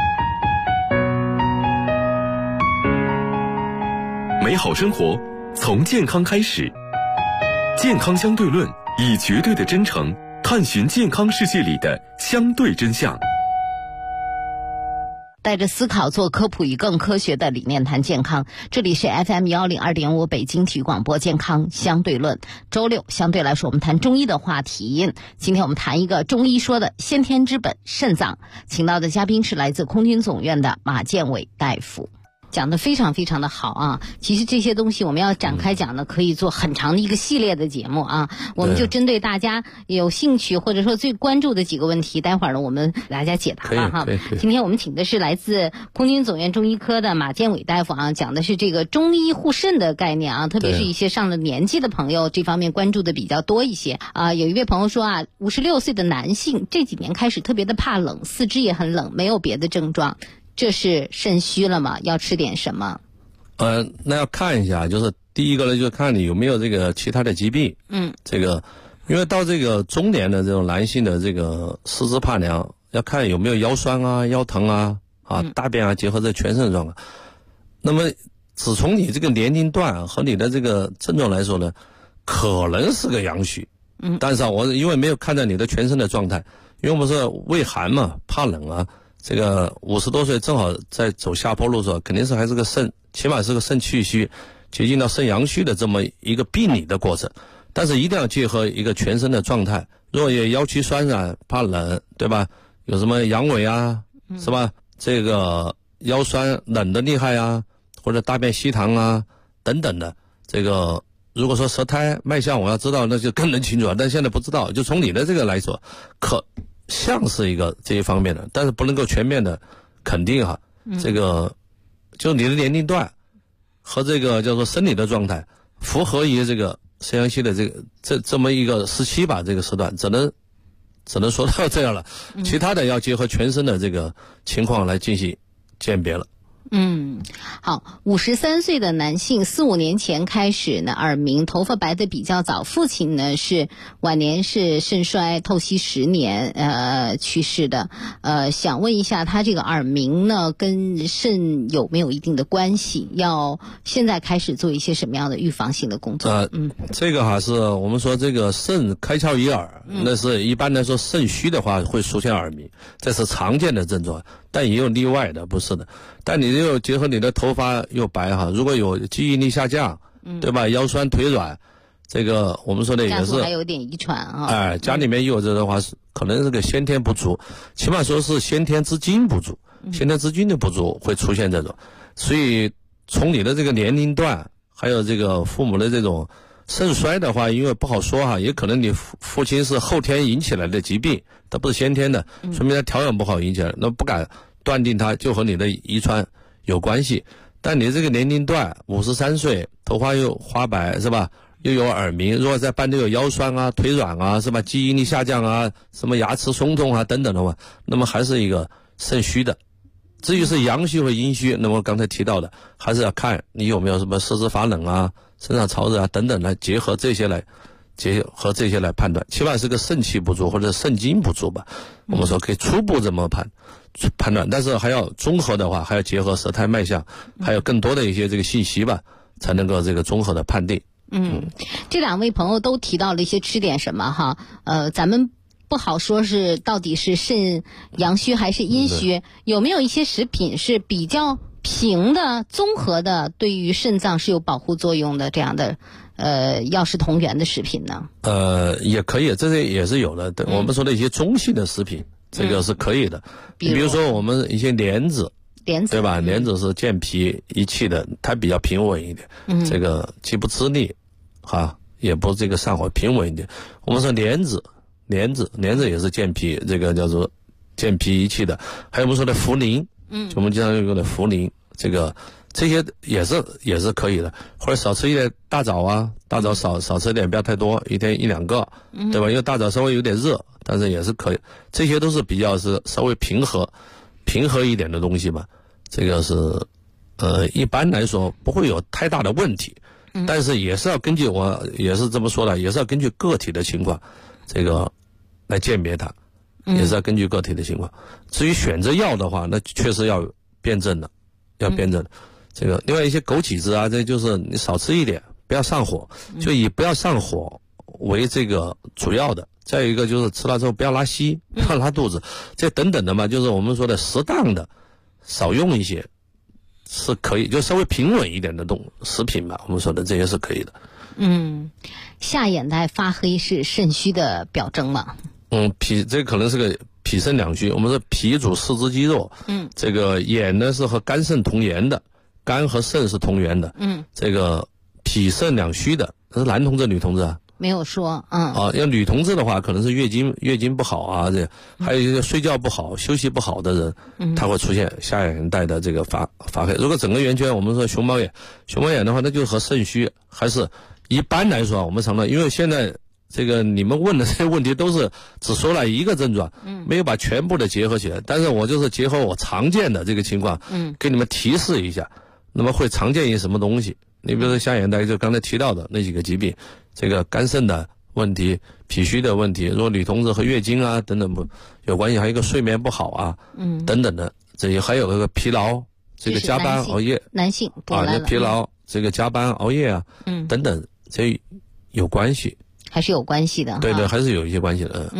美好生活从健康开始，健康相对论以绝对的真诚探寻健康世界里的相对真相。 带着思考做科普，以更科学的理念谈健康。这里是 FM 102.5北京体育广播健康相对论。周六相对来说我们谈中医的话题，今天我们谈一个中医说的先天之本肾脏，请到的嘉宾是来自空军总院的马建伟大夫。讲得非常非常的好啊！其实这些东西我们要展开讲呢，可以做很长的一个系列的节目啊。我们就针对大家有兴趣或者说最关注的几个问题，待会儿呢我们给大家解答了哈。今天我们请的是来自空军总院中医科的马建伟大夫啊，讲的是这个中医护肾的概念啊，特别是一些上了年纪的朋友这方面关注的比较多一些啊。有一位朋友说啊，56岁的男性这几年开始特别的怕冷，四肢也很冷，没有别的症状。这是肾虚了吗？要吃点什么？ 那要看一下，就是第一个呢，就是看你有没有这个其他的疾病。这个因为到这个中年的这种男性的这个四肢怕凉，要看有没有腰酸啊、腰疼啊、大便啊结合在全身状况。那么只从你这个年龄段和你的这个症状来说呢，可能是个阳虚。但是我因为没有看在你的全身的状态，因为我们说畏寒嘛，怕冷啊。这个50多岁正好在走下坡路的时候，肯定是还是个起码是个肾气虚，接近到肾阳虚的这么一个病理的过程。但是一定要结合一个全身的状态，如果有腰躯酸软、怕冷，对吧？有什么阳痿啊，是吧？这个腰酸冷的厉害啊，或者大便稀溏啊等等的。这个如果说舌苔脉象我要知道，那就更能清楚了。但现在不知道，就从你的这个来说，像是一个这一方面的，但是不能够全面的肯定哈。这个就你的年龄段和这个叫做生理的状态符合于这个肾阳虚的这么一个时期吧，这个时段只能说到这样了。其他的要结合全身的这个情况来进行鉴别了。 好，53岁的男性4、5年前开始呢耳鸣，头发白的比较早，父亲呢是晚年是肾衰透析10年去世的。想问一下，他这个耳鸣呢跟肾有没有一定的关系？要现在开始做一些什么样的预防性的工作？ 这个还是我们说这个肾开窍于耳，那是一般来说肾虚的话会出现耳鸣，这是常见的症状，但也有例外的，不是的。但你又结合你的头发又白哈，如果有记忆力下降，对吧？腰酸腿软，这个我们说的也是还有点遗传啊。 家里面有这的话是可能这个先天不足，起码说是先天之精不足，先天之精的不足会出现这种。所以从你的这个年龄段，还有这个父母的这种肾衰的话，因为不好说哈，也可能你父亲是后天引起来的疾病，它不是先天的，说明他调养不好引起来，那不敢断定它就和你的遗传有关系。但你这个年龄段53岁，头发又花白是吧，又有耳鸣，如果在伴都有腰酸啊、腿软啊是吧，记忆力下降啊，什么牙齿松动啊等等的话，那么还是一个肾虚的。至于是阳虚和阴虚，那么刚才提到的还是要看你有没有什么四肢发冷啊、身上潮热啊等等来结合这些来判断，起码是个肾气不足或者肾精不足吧。我们说可以初步这么判断，但是还要综合的话，还要结合舌苔脉象，还有更多的一些这个信息吧，才能够这个综合的判定。 这两位朋友都提到了一些吃点什么哈，咱们不好说是到底是肾阳虚还是阴虚，有没有一些食品是比较平的、综合的，对于肾脏是有保护作用的这样的药食同源的食品呢？ 也可以，这些也是有的。我们说的一些中性的食品，这个是可以的。比如说我们一些莲子，对吧？莲子是健脾益气的，它比较平稳一点，这个既不滋腻，也不这个上火，平稳一点。我们说莲子也是健脾，这个叫做健脾益气的。还有我们说的茯苓，就我们经常用的茯苓，这些也是可以的。或者少吃一点大枣啊，大枣少吃一点，不要太多，一天1、2个，对吧？因为大枣稍微有点热，但是也是可以。这些都是比较是稍微平和一点的东西嘛。这个是一般来说不会有太大的问题，但是也是要根据，我也是这么说的，也是要根据个体的情况这个来鉴别它，也是要根据个体的情况。至于选择药的话，那确实要辩证的，这个另外一些枸杞子啊，这就是你少吃一点，不要上火，就以不要上火为这个主要的。再有一个就是吃了之后不要拉稀，不要拉肚子，这等等的嘛，就是我们说的适当的少用一些是可以，就稍微平稳一点的食品吧，我们说的这些是可以的。 下眼袋发黑是肾虚的表征吗？ 这可能是个脾肾两虚。我们说脾主四肢肌肉，这个眼呢是和肝肾同源的，肝和肾是同源的，这个脾肾两虚的，这是男同志女同志啊？ 没有说， 要女同志的话，可能是月经不好啊，还有一些睡觉不好、休息不好的人，他会出现下眼袋的这个发黑。如果整个圆圈，我们说熊猫眼的话，那就和肾虚还是一般来说，我们常常因为现在这个你们问的这些问题都是只说了一个症状，没有把全部的结合起来。但是我就是结合我常见的这个情况，给你们提示一下，那么会常见于什么东西？你比如说下眼袋，就刚才提到的那几个疾病，这个肝肾的问题、脾虚的问题，如果女同志和月经啊等等不有关系，还有一个睡眠不好啊，等等的，这些还有那个疲劳，这个加班熬夜， 男性那疲劳，这个加班熬夜啊，等等，这有关系。 还是有关系的， 对，还是有一些关系的。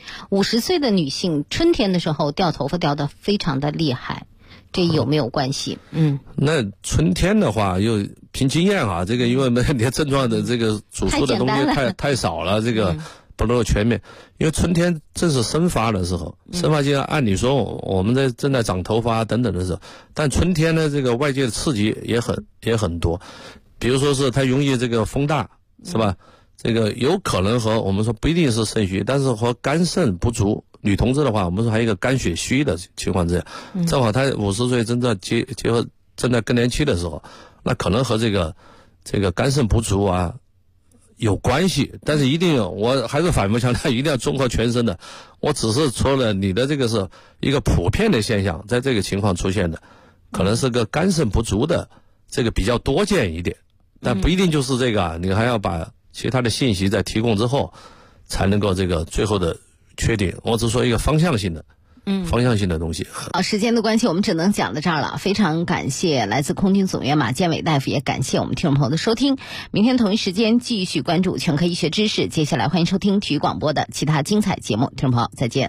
50岁的女性春天的时候掉头发掉得非常的厉害，这有没有关系？ 那春天的话，又凭经验啊，这个因为你的症状的这个主诉的东西太少了，这个不能够全面。因为春天正是生发的时候，生发期按理说我们正在长头发等等的时候，但春天呢，这个外界的刺激也很多，比如说是它容易这个风大，是吧？这个有可能和我们说不一定是肾虚，但是和肝肾不足。女同志的话，我们说还有一个肝血虚的情况之下，正好她50岁正在结合正在更年期的时候，那可能和这个肝肾不足啊有关系。但是一定我还是反复强调，一定要综合全身的。我只是说了你的这个是一个普遍的现象，在这个情况出现的。 可能是个肝肾不足的，这个比较多见一点，但不一定就是这个，你还要把其他的信息再提供之后，才能够这个最后的确定。我只说一个方向性的东西。 时间的关系，我们只能讲到这儿了。非常感谢来自空军总院马建伟大夫，也感谢我们听众朋友的收听。明天同一时间继续关注全科医学知识。接下来欢迎收听体育广播的其他精彩节目，听众朋友再见。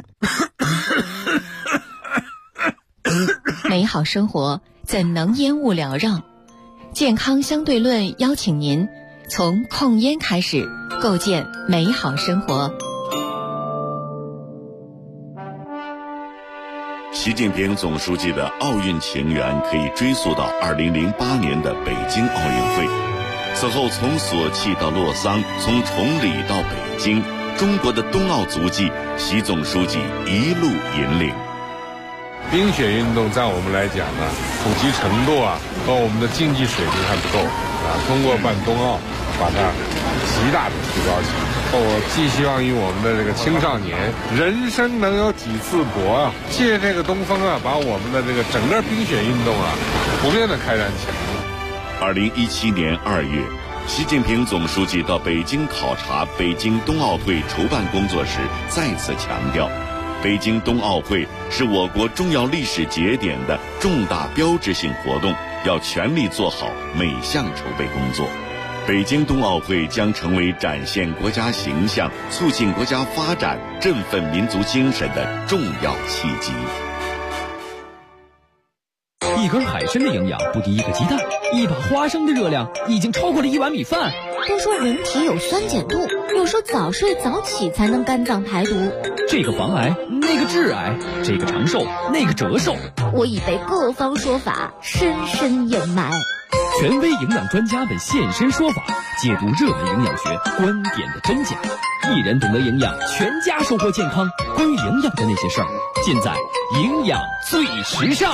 美好生活怎能烟雾缭绕？健康相对论邀请您从控烟开始，构建美好生活。 习近平总书记的奥运情缘可以追溯到2008年的北京奥运会。此后从索契到洛桑，从崇礼到北京，中国的冬奥足迹，习总书记一路引领。 冰雪运动在我们来讲呢，普及程度和我们的竞技水平还不够通过办冬奥，把它极大的提高起来。我寄希望于我们的这个青少年，人生能有几次搏借这个东风把我们的这个整个冰雪运动普遍的开展起来。 2017年2月，习近平总书记到北京考察北京冬奥会筹办工作时，再次强调，北京冬奥会是我国重要历史节点的重大标志性活动，要全力做好每项筹备工作。北京冬奥会将成为展现国家形象、促进国家发展、振奋民族精神的重要契机。 一根海参的营养不敌一个鸡蛋，一把花生的热量已经超过了1碗米饭。 都说人体有酸碱度，有说早睡早起才能肝脏排毒。 这个防癌，那个致癌，这个长寿，那个折寿。 我已被各方说法深深掩埋。 权威营养专家们现身说法，解读热门营养学观点的真假。一人懂得营养，全家收获健康。关于营养的那些事儿，尽在营养最时尚。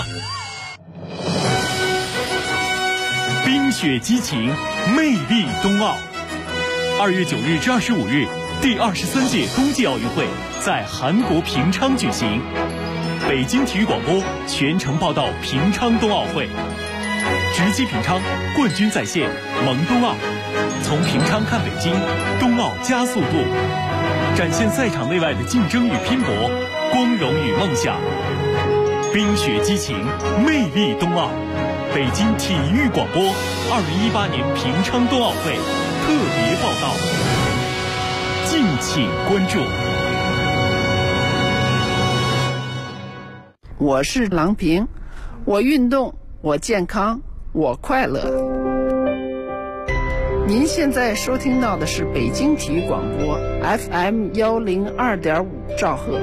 冰雪激情，魅力冬奥。2月9日至25日，第23届冬季奥运会在韩国平昌举行。北京体育广播全程报道平昌冬奥会。直击平昌，冠军在线，萌冬奥，从平昌看北京，冬奥加速度，展现赛场内外的竞争与拼搏，光荣与梦想。冰雪激情，魅力冬奥，北京体育广播2018年平昌冬奥会特别报道，敬请关注。 我是郎平，我运动，我健康，我快乐。您现在收听到的是北京体育广播 FM 102.5兆赫，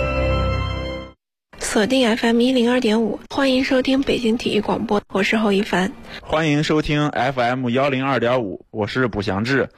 锁定 FM 102.5，欢迎收听北京体育广播，我是侯一凡。 欢迎收听 FM 102.5，我是卜祥志。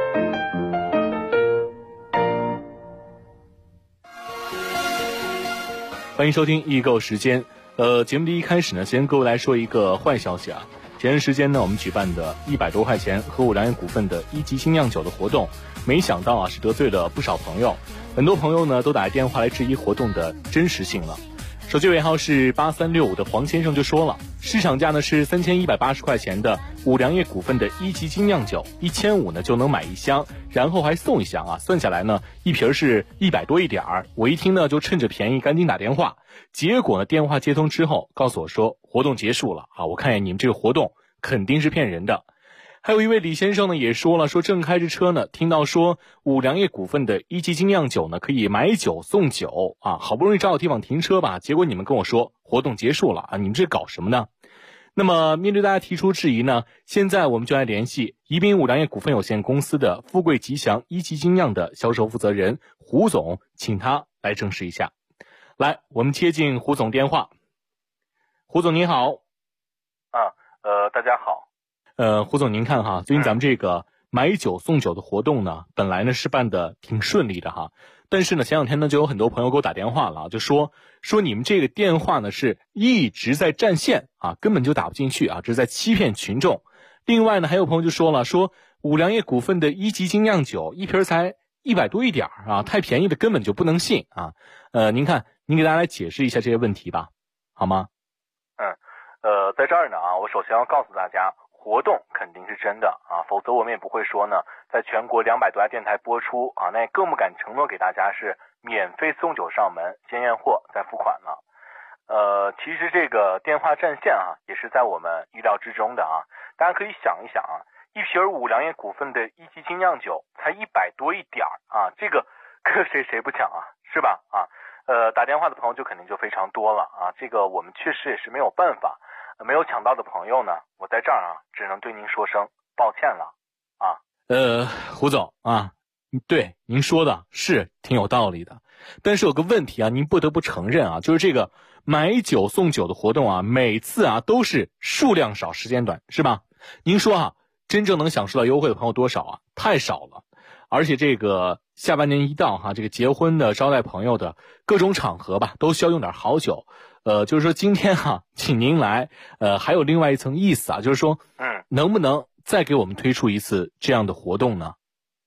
欢迎收听易购时间。节目的一开始呢，先各位来说一个坏消息啊。前段时间呢，我们举办的100多块钱和五粮液股份的一级精酿酒的活动，没想到啊是得罪了不少朋友，很多朋友呢都打电话来质疑活动的真实性了。手机尾号是8365的黄先生就说了，市场价呢是3180块钱的五粮液股份的一级精酿酒，1500呢就能买1箱，然后还送1箱啊，算下来呢一瓶是100多一点儿。我一听呢就趁着便宜赶紧打电话，结果呢电话接通之后告诉我说活动结束了啊，我看见你们这个活动肯定是骗人的。还有一位李先生呢也说了，说正开着车呢，听到说五粮液股份的一级精酿酒呢可以买酒送酒啊，好不容易找到地方停车吧，结果你们跟我说活动结束了啊，你们这搞什么呢？那么面对大家提出质疑呢，现在我们就来联系宜宾五粮液股份有限公司的富贵吉祥一级精酿的销售负责人胡总，请他来证实一下。来，我们接进胡总电话。胡总您好。 大家好。 胡总您看哈，最近咱们这个买酒送酒的活动呢，本来呢是办的挺顺利的哈，但是呢前两天呢就有很多朋友给我打电话了，就说你们这个电话呢是一直在占线啊，根本就打不进去啊，这是在欺骗群众。另外呢还有朋友就说了，说五粮液股份的一级精酿酒一瓶才100多一点啊，太便宜的根本就不能信啊。您看您给大家来解释一下这些问题吧，好吗？ 在这儿呢我首先要告诉大家，活动肯定是真的否则我们也不会说呢，在全国200多家电台播出那也更不敢承诺给大家是免费送酒上门，先验货再付款了。其实这个电话占线也是在我们意料之中的大家可以想一想一瓶五粮液股份的一级精酿酒才100多一点这个可谁不抢是吧打电话的朋友就肯定就非常多了这个我们确实也是没有办法，没有抢到的朋友呢，我在这儿只能对您说声抱歉了胡总对，您说的是挺有道理的，但是有个问题您不得不承认就是这个买酒送酒的活动每次都是数量少时间短，是吧？您说真正能享受到优惠的朋友多少太少了。而且这个下半年一到这个结婚的招待朋友的各种场合吧，都需要用点好酒。就是说今天请您来还有另外一层意思就是说能不能再给我们推出一次这样的活动呢？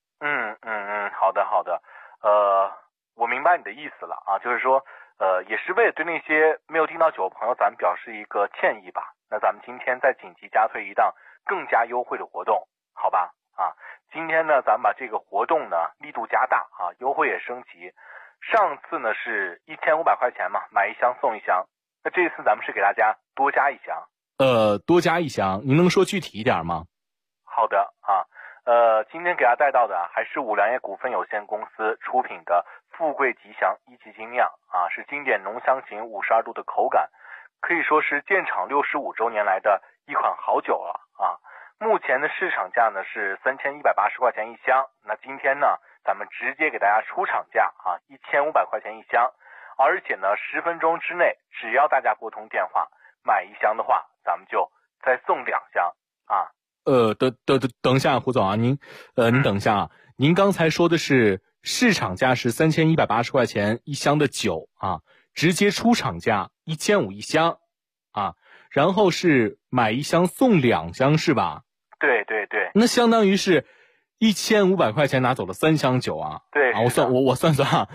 好的我明白你的意思了就是说也是为了对那些没有订到酒的朋友咱们表示一个歉意吧。那咱们今天再紧急加推一档更加优惠的活动，好吧今天呢咱们把这个活动呢力度加大优惠也升级。上次呢是1500块钱嘛，买一箱送一箱，那这次咱们是给大家多加一箱。 多加一箱，您能说具体一点吗？ 好的今天给大家带到的还是五粮液股份有限公司出品的富贵吉祥一级精酿是经典浓香型52度的口感，可以说是建厂65周年来的一款好酒了目前的市场价呢是3180块钱一箱，那今天呢咱们直接给大家出厂价1500块钱一箱，而且呢10分钟之内只要大家拨通电话买一箱的话，咱们就再送2箱等一下胡总您等一下您刚才说的是市场价是3180块钱一箱的酒直接出厂价1500一箱然后是买一箱送2箱是吧？ 对， 那相当于是1500块钱拿走了3箱酒对我算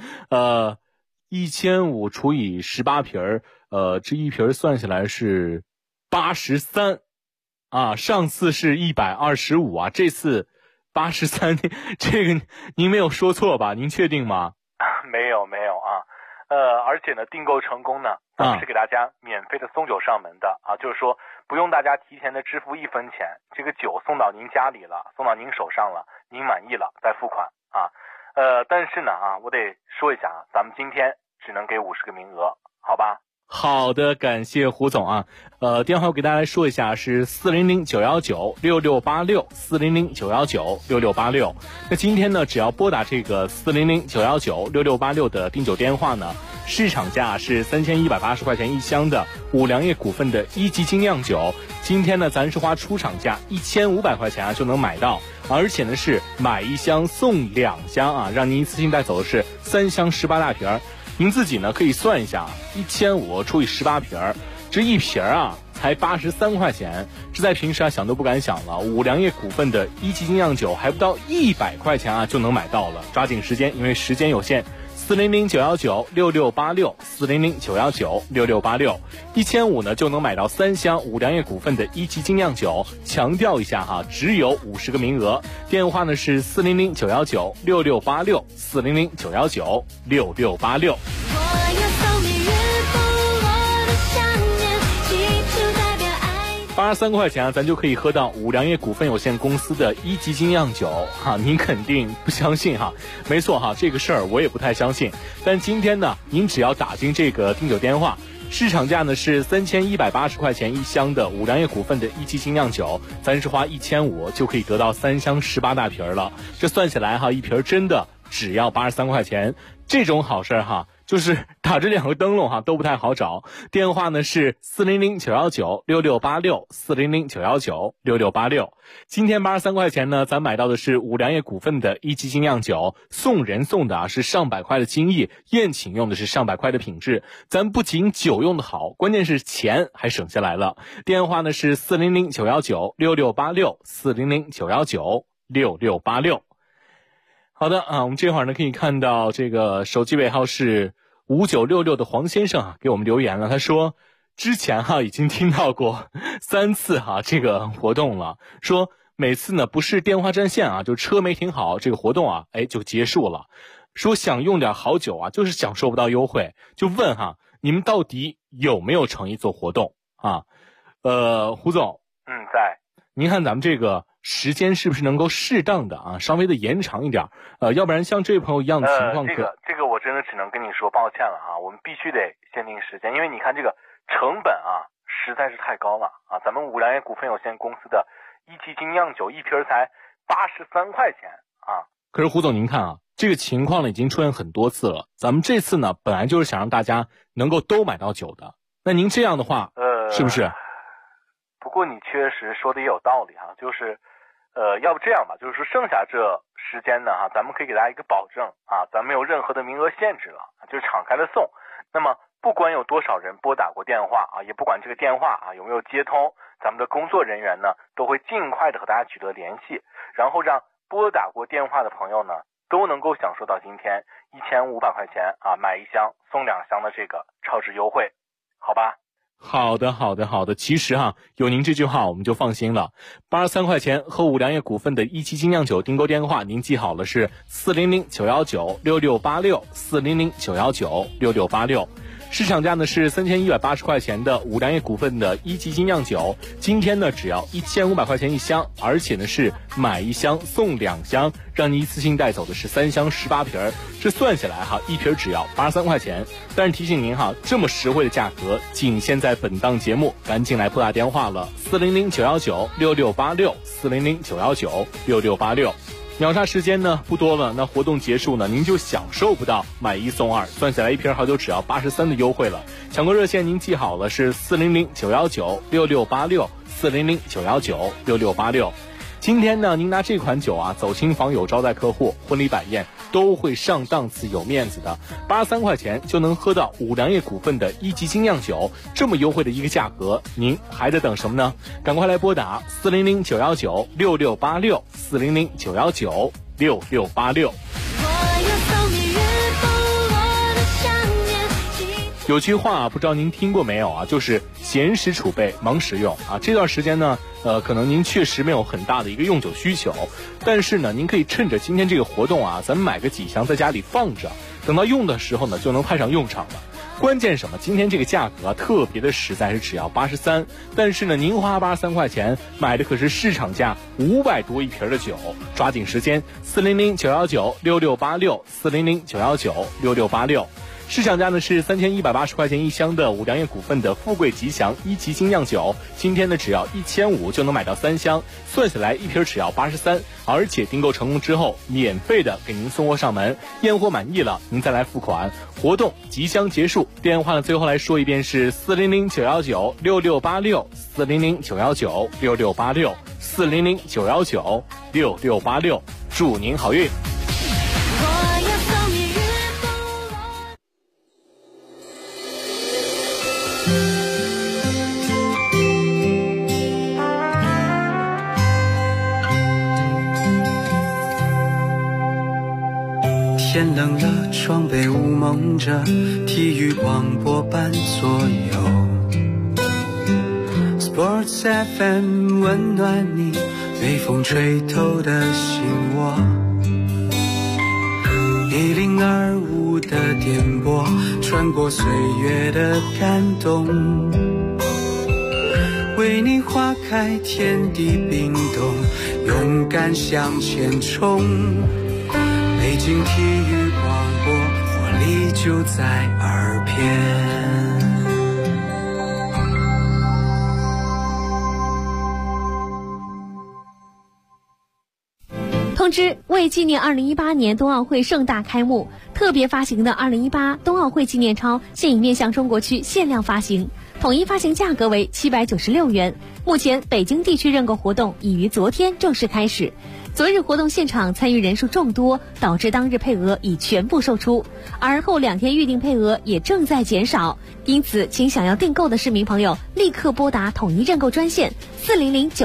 1500除以18瓶这一瓶算下来是83上次是125这次83，这个您没有说错吧？您确定吗？ 没有而且呢订购成功呢咱们是给大家免费的送酒上门的就是说不用大家提前的支付1分钱，这个酒送到您家里了，送到您手上了，您满意了再付款但是呢我得说一下咱们今天只能给50个名额，好吧？ 好的，感谢胡总电话我给大家来说一下是400-919-6686 400-919-6686。那今天呢只要拨打这个400-919-6686的订酒电话呢，市场价是3180块钱一箱的五粮液股份的一级精酿酒，今天呢咱是花出厂价1500块钱就能买到，而且呢是买一箱送2箱让您一次性带走的是3箱18大瓶。您自己呢可以算一下1500除以18瓶这一瓶才83块钱，这在平时想都不敢想了。五粮液股份的一级精酿酒还不到100块钱就能买到了，抓紧时间，因为时间有限。400-919-6686 400-919-6686 1500呢就能买到3箱五粮液股份的一级精酿酒，强调一下只有50个名额，电话呢是400-919-6686 400-919-6686。83块钱咱就可以喝到五粮液股份有限公司的一级精酿酒您肯定不相信没错这个事儿我也不太相信，但今天呢您只要打进这个订酒电话，市场价呢是3180块钱一箱的五粮液股份的一级精酿酒，咱是花1500就可以得到3箱18大瓶了，这算起来一瓶真的只要83块钱，这种好事就是打这2个灯笼都不太好找。电话呢是400-919-6686 400-919-6686。今天83块钱呢咱买到的是五粮液股份的一级精酿酒，送人送的是上百块的精益，宴请用的是上百块的品质，咱不仅酒用的好，关键是钱还省下来了。电话呢是400-919-6686 400-919-6686。好的我们这会儿呢可以看到这个手机尾号是5966的黄先生给我们留言了，他说之前已经听到过3次这个活动了，说每次呢不是电话占线就车没停好，这个活动就结束了。说想用点好酒就是享受不到优惠，就问你们到底有没有诚意做活动胡总， 在。 您看咱们这个时间是不是能够适当的稍微的延长一点？要不然像这位朋友一样的情况这个我真的只能跟你说抱歉了我们必须得限定时间，因为你看这个成本实在是太高了咱们五粮液股份有限公司的一级精酿酒一瓶才83块钱可是胡总您看这个情况呢已经出现很多次了，咱们这次呢本来就是想让大家能够都买到酒的，那您这样的话是不是？ 不过你确实说的也有道理就是要不这样吧，就是说剩下这时间呢咱们可以给大家一个保证咱们没有任何的名额限制了，就是敞开的送。那么不管有多少人拨打过电话也不管这个电话有没有接通，咱们的工作人员呢都会尽快的和大家取得联系，然后让拨打过电话的朋友呢都能够享受到今天1500块钱买1箱送2箱的这个超值优惠，好吧？ 好的，其实有您这句话我们就放心了。83块钱和五粮液股份的一期精酿酒订购电话您记好了，是400-919-6686，400-919-6686。市场价呢是3180块钱的五粮液股份的一级精酿酒，今天呢只要1500块钱1箱，而且呢是买1箱送2箱，让你一次性带走的是3箱18瓶，这算下来一瓶只要83块钱。但是提醒您这么实惠的价格仅限在本档节目，赶紧来拨打电话了，400-919-6686，400-919-6686。秒杀时间呢不多了，那活动结束呢您就享受不到买1送2，算下来一瓶好酒只要83的优惠了。抢购热线您记好了，是400-919-6686，400-919-6686。今天呢您拿这款酒走亲访友招待客户婚礼摆宴都会上档次有面子的，83块钱就能喝到五粮液股份的一级精酿酒，这么优惠的一个价格，您还在等什么呢？赶快来拨打400-919-6686，400-919-6686。有句话不知道您听过没有就是闲时储备忙时用这段时间呢可能您确实没有很大的一个用酒需求，但是呢您可以趁着今天这个活动咱们买个几箱在家里放着，等到用的时候呢就能派上用场了。关键什么？今天这个价格特别的实在，是只要83，但是呢您花83块钱买的可是市场价500多一瓶的酒，抓紧时间，400-919-6686，400-919-6686。市场价呢是3180块钱1箱的五粮液股份的富贵吉祥一级精酿酒，今天呢只要1500就能买到3箱，算下来一瓶只要83，而且订购成功之后免费的给您送货上门，验货满意了您再来付款。活动即将结束，电话呢最后来说一遍是400-919-6686，400-919-6686，400-919-6686，祝您好运。 天冷了，窗被雾蒙着，体育广播伴左右。Sports FM 温暖你，被风吹透的心窝。1025的电波，穿过岁月的感动，为你花开，天地冰冻，勇敢向前冲。北京体育广播，活力就在耳边。 通知：为纪念2018年冬奥会盛大开幕，特别发行的2018冬奥会纪念钞现已面向中国区限量发行，统一发行价格为796元。目前北京地区认购活动已于昨天正式开始。昨日活动现场参与人数众多，导致当日配额已全部售出，而后2天预定配额也正在减少，因此请想要订购的市民朋友立刻拨打统一认购专线400-9